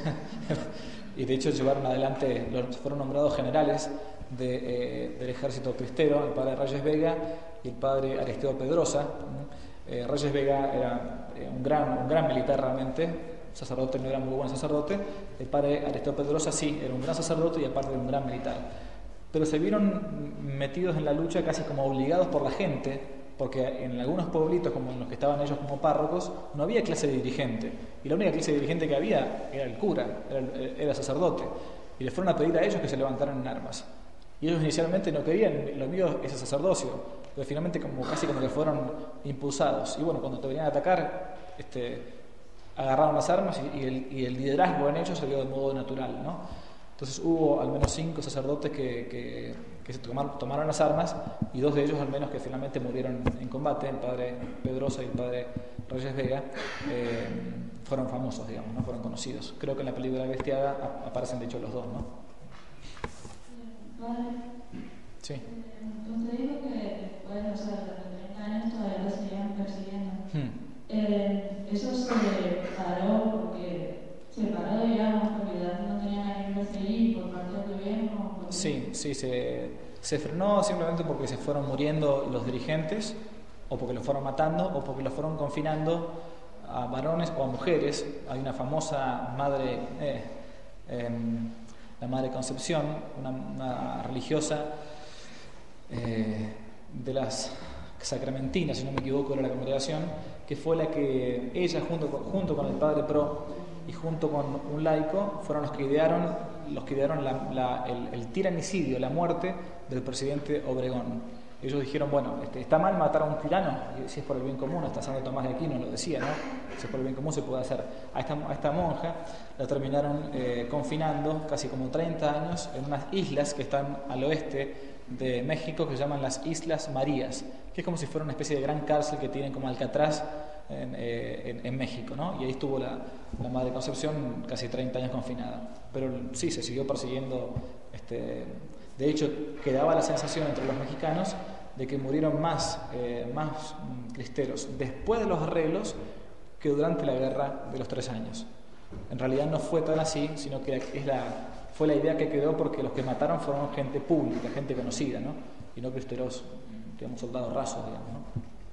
Y de hecho llevaron adelante, los, fueron nombrados generales de, eh, del ejército cristero, el padre Reyes Vega y el padre Aristeo Pedrosa. Eh, Reyes Vega era eh, un, gran, un gran militar realmente, sacerdote no era muy buen sacerdote, el padre Aristeo Pedrosa sí, era un gran sacerdote y aparte era un gran militar. Pero se vieron metidos en la lucha casi como obligados por la gente, porque en algunos pueblitos, como en los que estaban ellos como párrocos, no había clase de dirigente. Y la única clase de dirigente que había era el cura, era el, era el sacerdote. Y les fueron a pedir a ellos que se levantaran en armas. Y ellos inicialmente no querían, lo mío es el sacerdocio, pero finalmente como casi como que fueron impulsados. Y bueno, cuando te venían a atacar, este, agarraron las armas y, y, el, y el liderazgo en ellos se dio de modo natural, ¿no? Entonces hubo al menos cinco sacerdotes que, que, que se tomaron, tomaron las armas, y dos de ellos al menos que finalmente murieron en combate, el padre Pedrosa y el padre Reyes Vega, eh, fueron famosos, digamos, ¿no? Fueron conocidos. Creo que en la película Bestiaga aparecen de hecho los dos, ¿no? Padre, sí. Usted dijo que después, o sea, de treinta años todavía lo seguían persiguiendo. Hmm. Eh, eso se paró porque se paró, digamos, porque ya no tenían a quién perseguir por parte del gobierno. Porque... Sí, sí, se, se frenó simplemente porque se fueron muriendo los dirigentes, o porque los fueron matando, o porque los fueron confinando a varones o a mujeres. Hay una famosa madre, eh, eh, la Madre Concepción, una, una religiosa eh, de las sacramentinas, si no me equivoco, era la congregación, que fue la que ella, junto con, junto con el padre Pro y junto con un laico, fueron los que idearon los que idearon la, la, el, el tiranicidio, la muerte del presidente Obregón. Ellos dijeron, bueno, este, está mal matar a un tirano, si es por el bien común, hasta Santo Tomás de Aquino lo decía, ¿no? Si es por el bien común se puede hacer. A esta, a esta monja la terminaron eh, confinando casi como treinta años en unas islas que están al oeste de México, que se llaman las Islas Marías, que es como si fuera una especie de gran cárcel que tienen como Alcatraz en, eh, en, en México, ¿no? Y ahí estuvo la, la Madre Concepción casi treinta años confinada. Pero sí, se siguió persiguiendo. Este, de hecho, quedaba la sensación entre los mexicanos de que murieron más, eh, más cristeros después de los arreglos que durante la guerra de los tres años. En realidad no fue tan así, sino que es la, fue la idea que quedó porque los que mataron fueron gente pública, gente conocida, ¿no? Y no cristeros, digamos, soldados rasos, digamos, ¿no?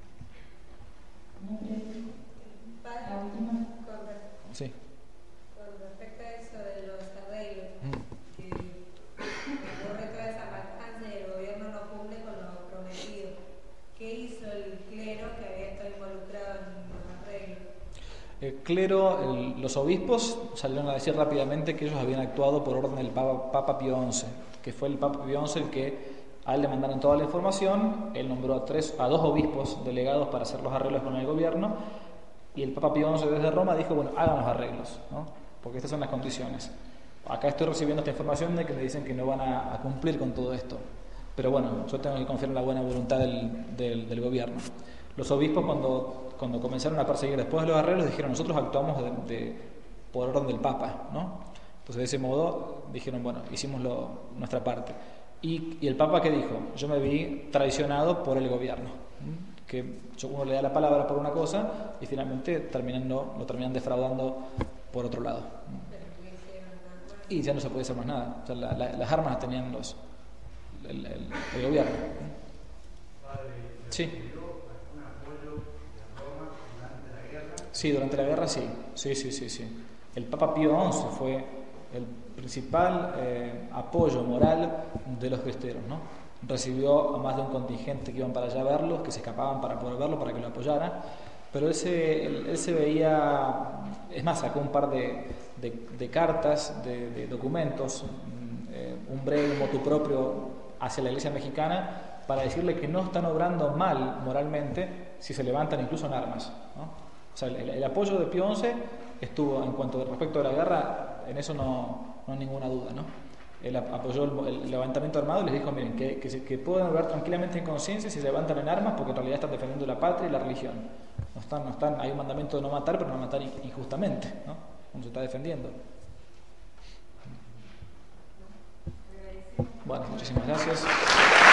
La última. Sí. Con respecto a eso de los arreglos, mm. que ocurre toda esa matanza y el gobierno no cumple con lo prometido, ¿qué hizo el clero que había estado involucrado en los arreglos? El clero, el, los obispos salieron a decir rápidamente que ellos habían actuado por orden del Papa, Papa Pío once, que fue el Papa Pío once el que a él le mandaron toda la información. Él nombró a, tres, a dos obispos delegados para hacer los arreglos con el gobierno, y el Papa Pío once desde Roma dijo, bueno, hagan los arreglos, ¿no? Porque estas son las condiciones. Acá estoy recibiendo esta información de que me dicen que no van a, a cumplir con todo esto, pero bueno, yo tengo que confiar en la buena voluntad del, del, del gobierno. Los obispos cuando, cuando comenzaron a perseguir después de los arreglos dijeron, nosotros actuamos de, de, por orden del Papa, ¿no? Entonces de ese modo dijeron, bueno, hicimos lo, nuestra parte. Y, y el Papa, ¿qué dijo? Yo me vi traicionado por el gobierno, ¿sí? Que uno le da la palabra por una cosa y finalmente terminando, lo terminan defraudando por otro lado. Y ya no se puede hacer más nada. O sea, la, la, las armas las tenían los, el, el, el gobierno. Sí. Sí, durante la guerra sí. Sí, sí, sí, sí. El Papa Pío once fue el principal eh, apoyo moral de los cristeros, ¿no? Recibió a más de un contingente que iban para allá a verlos, que se escapaban para poder verlo, para que lo apoyaran, pero él se, él, él se veía, es más, sacó un par de, de, de cartas, de, de documentos, eh, un breve motu proprio hacia la Iglesia mexicana para decirle que no están obrando mal moralmente si se levantan incluso en armas, ¿no? O sea, el, el apoyo de Pío once estuvo, en cuanto respecto a la guerra, en eso no, no hay ninguna duda, ¿no? Él apoyó el, el levantamiento armado y les dijo, miren, que, que, que pueden obrar tranquilamente en conciencia si se levantan en armas, porque en realidad están defendiendo la patria y la religión. No están, no están, hay un mandamiento de no matar, pero no matar injustamente, ¿no? Uno se está defendiendo. Bueno, muchísimas gracias.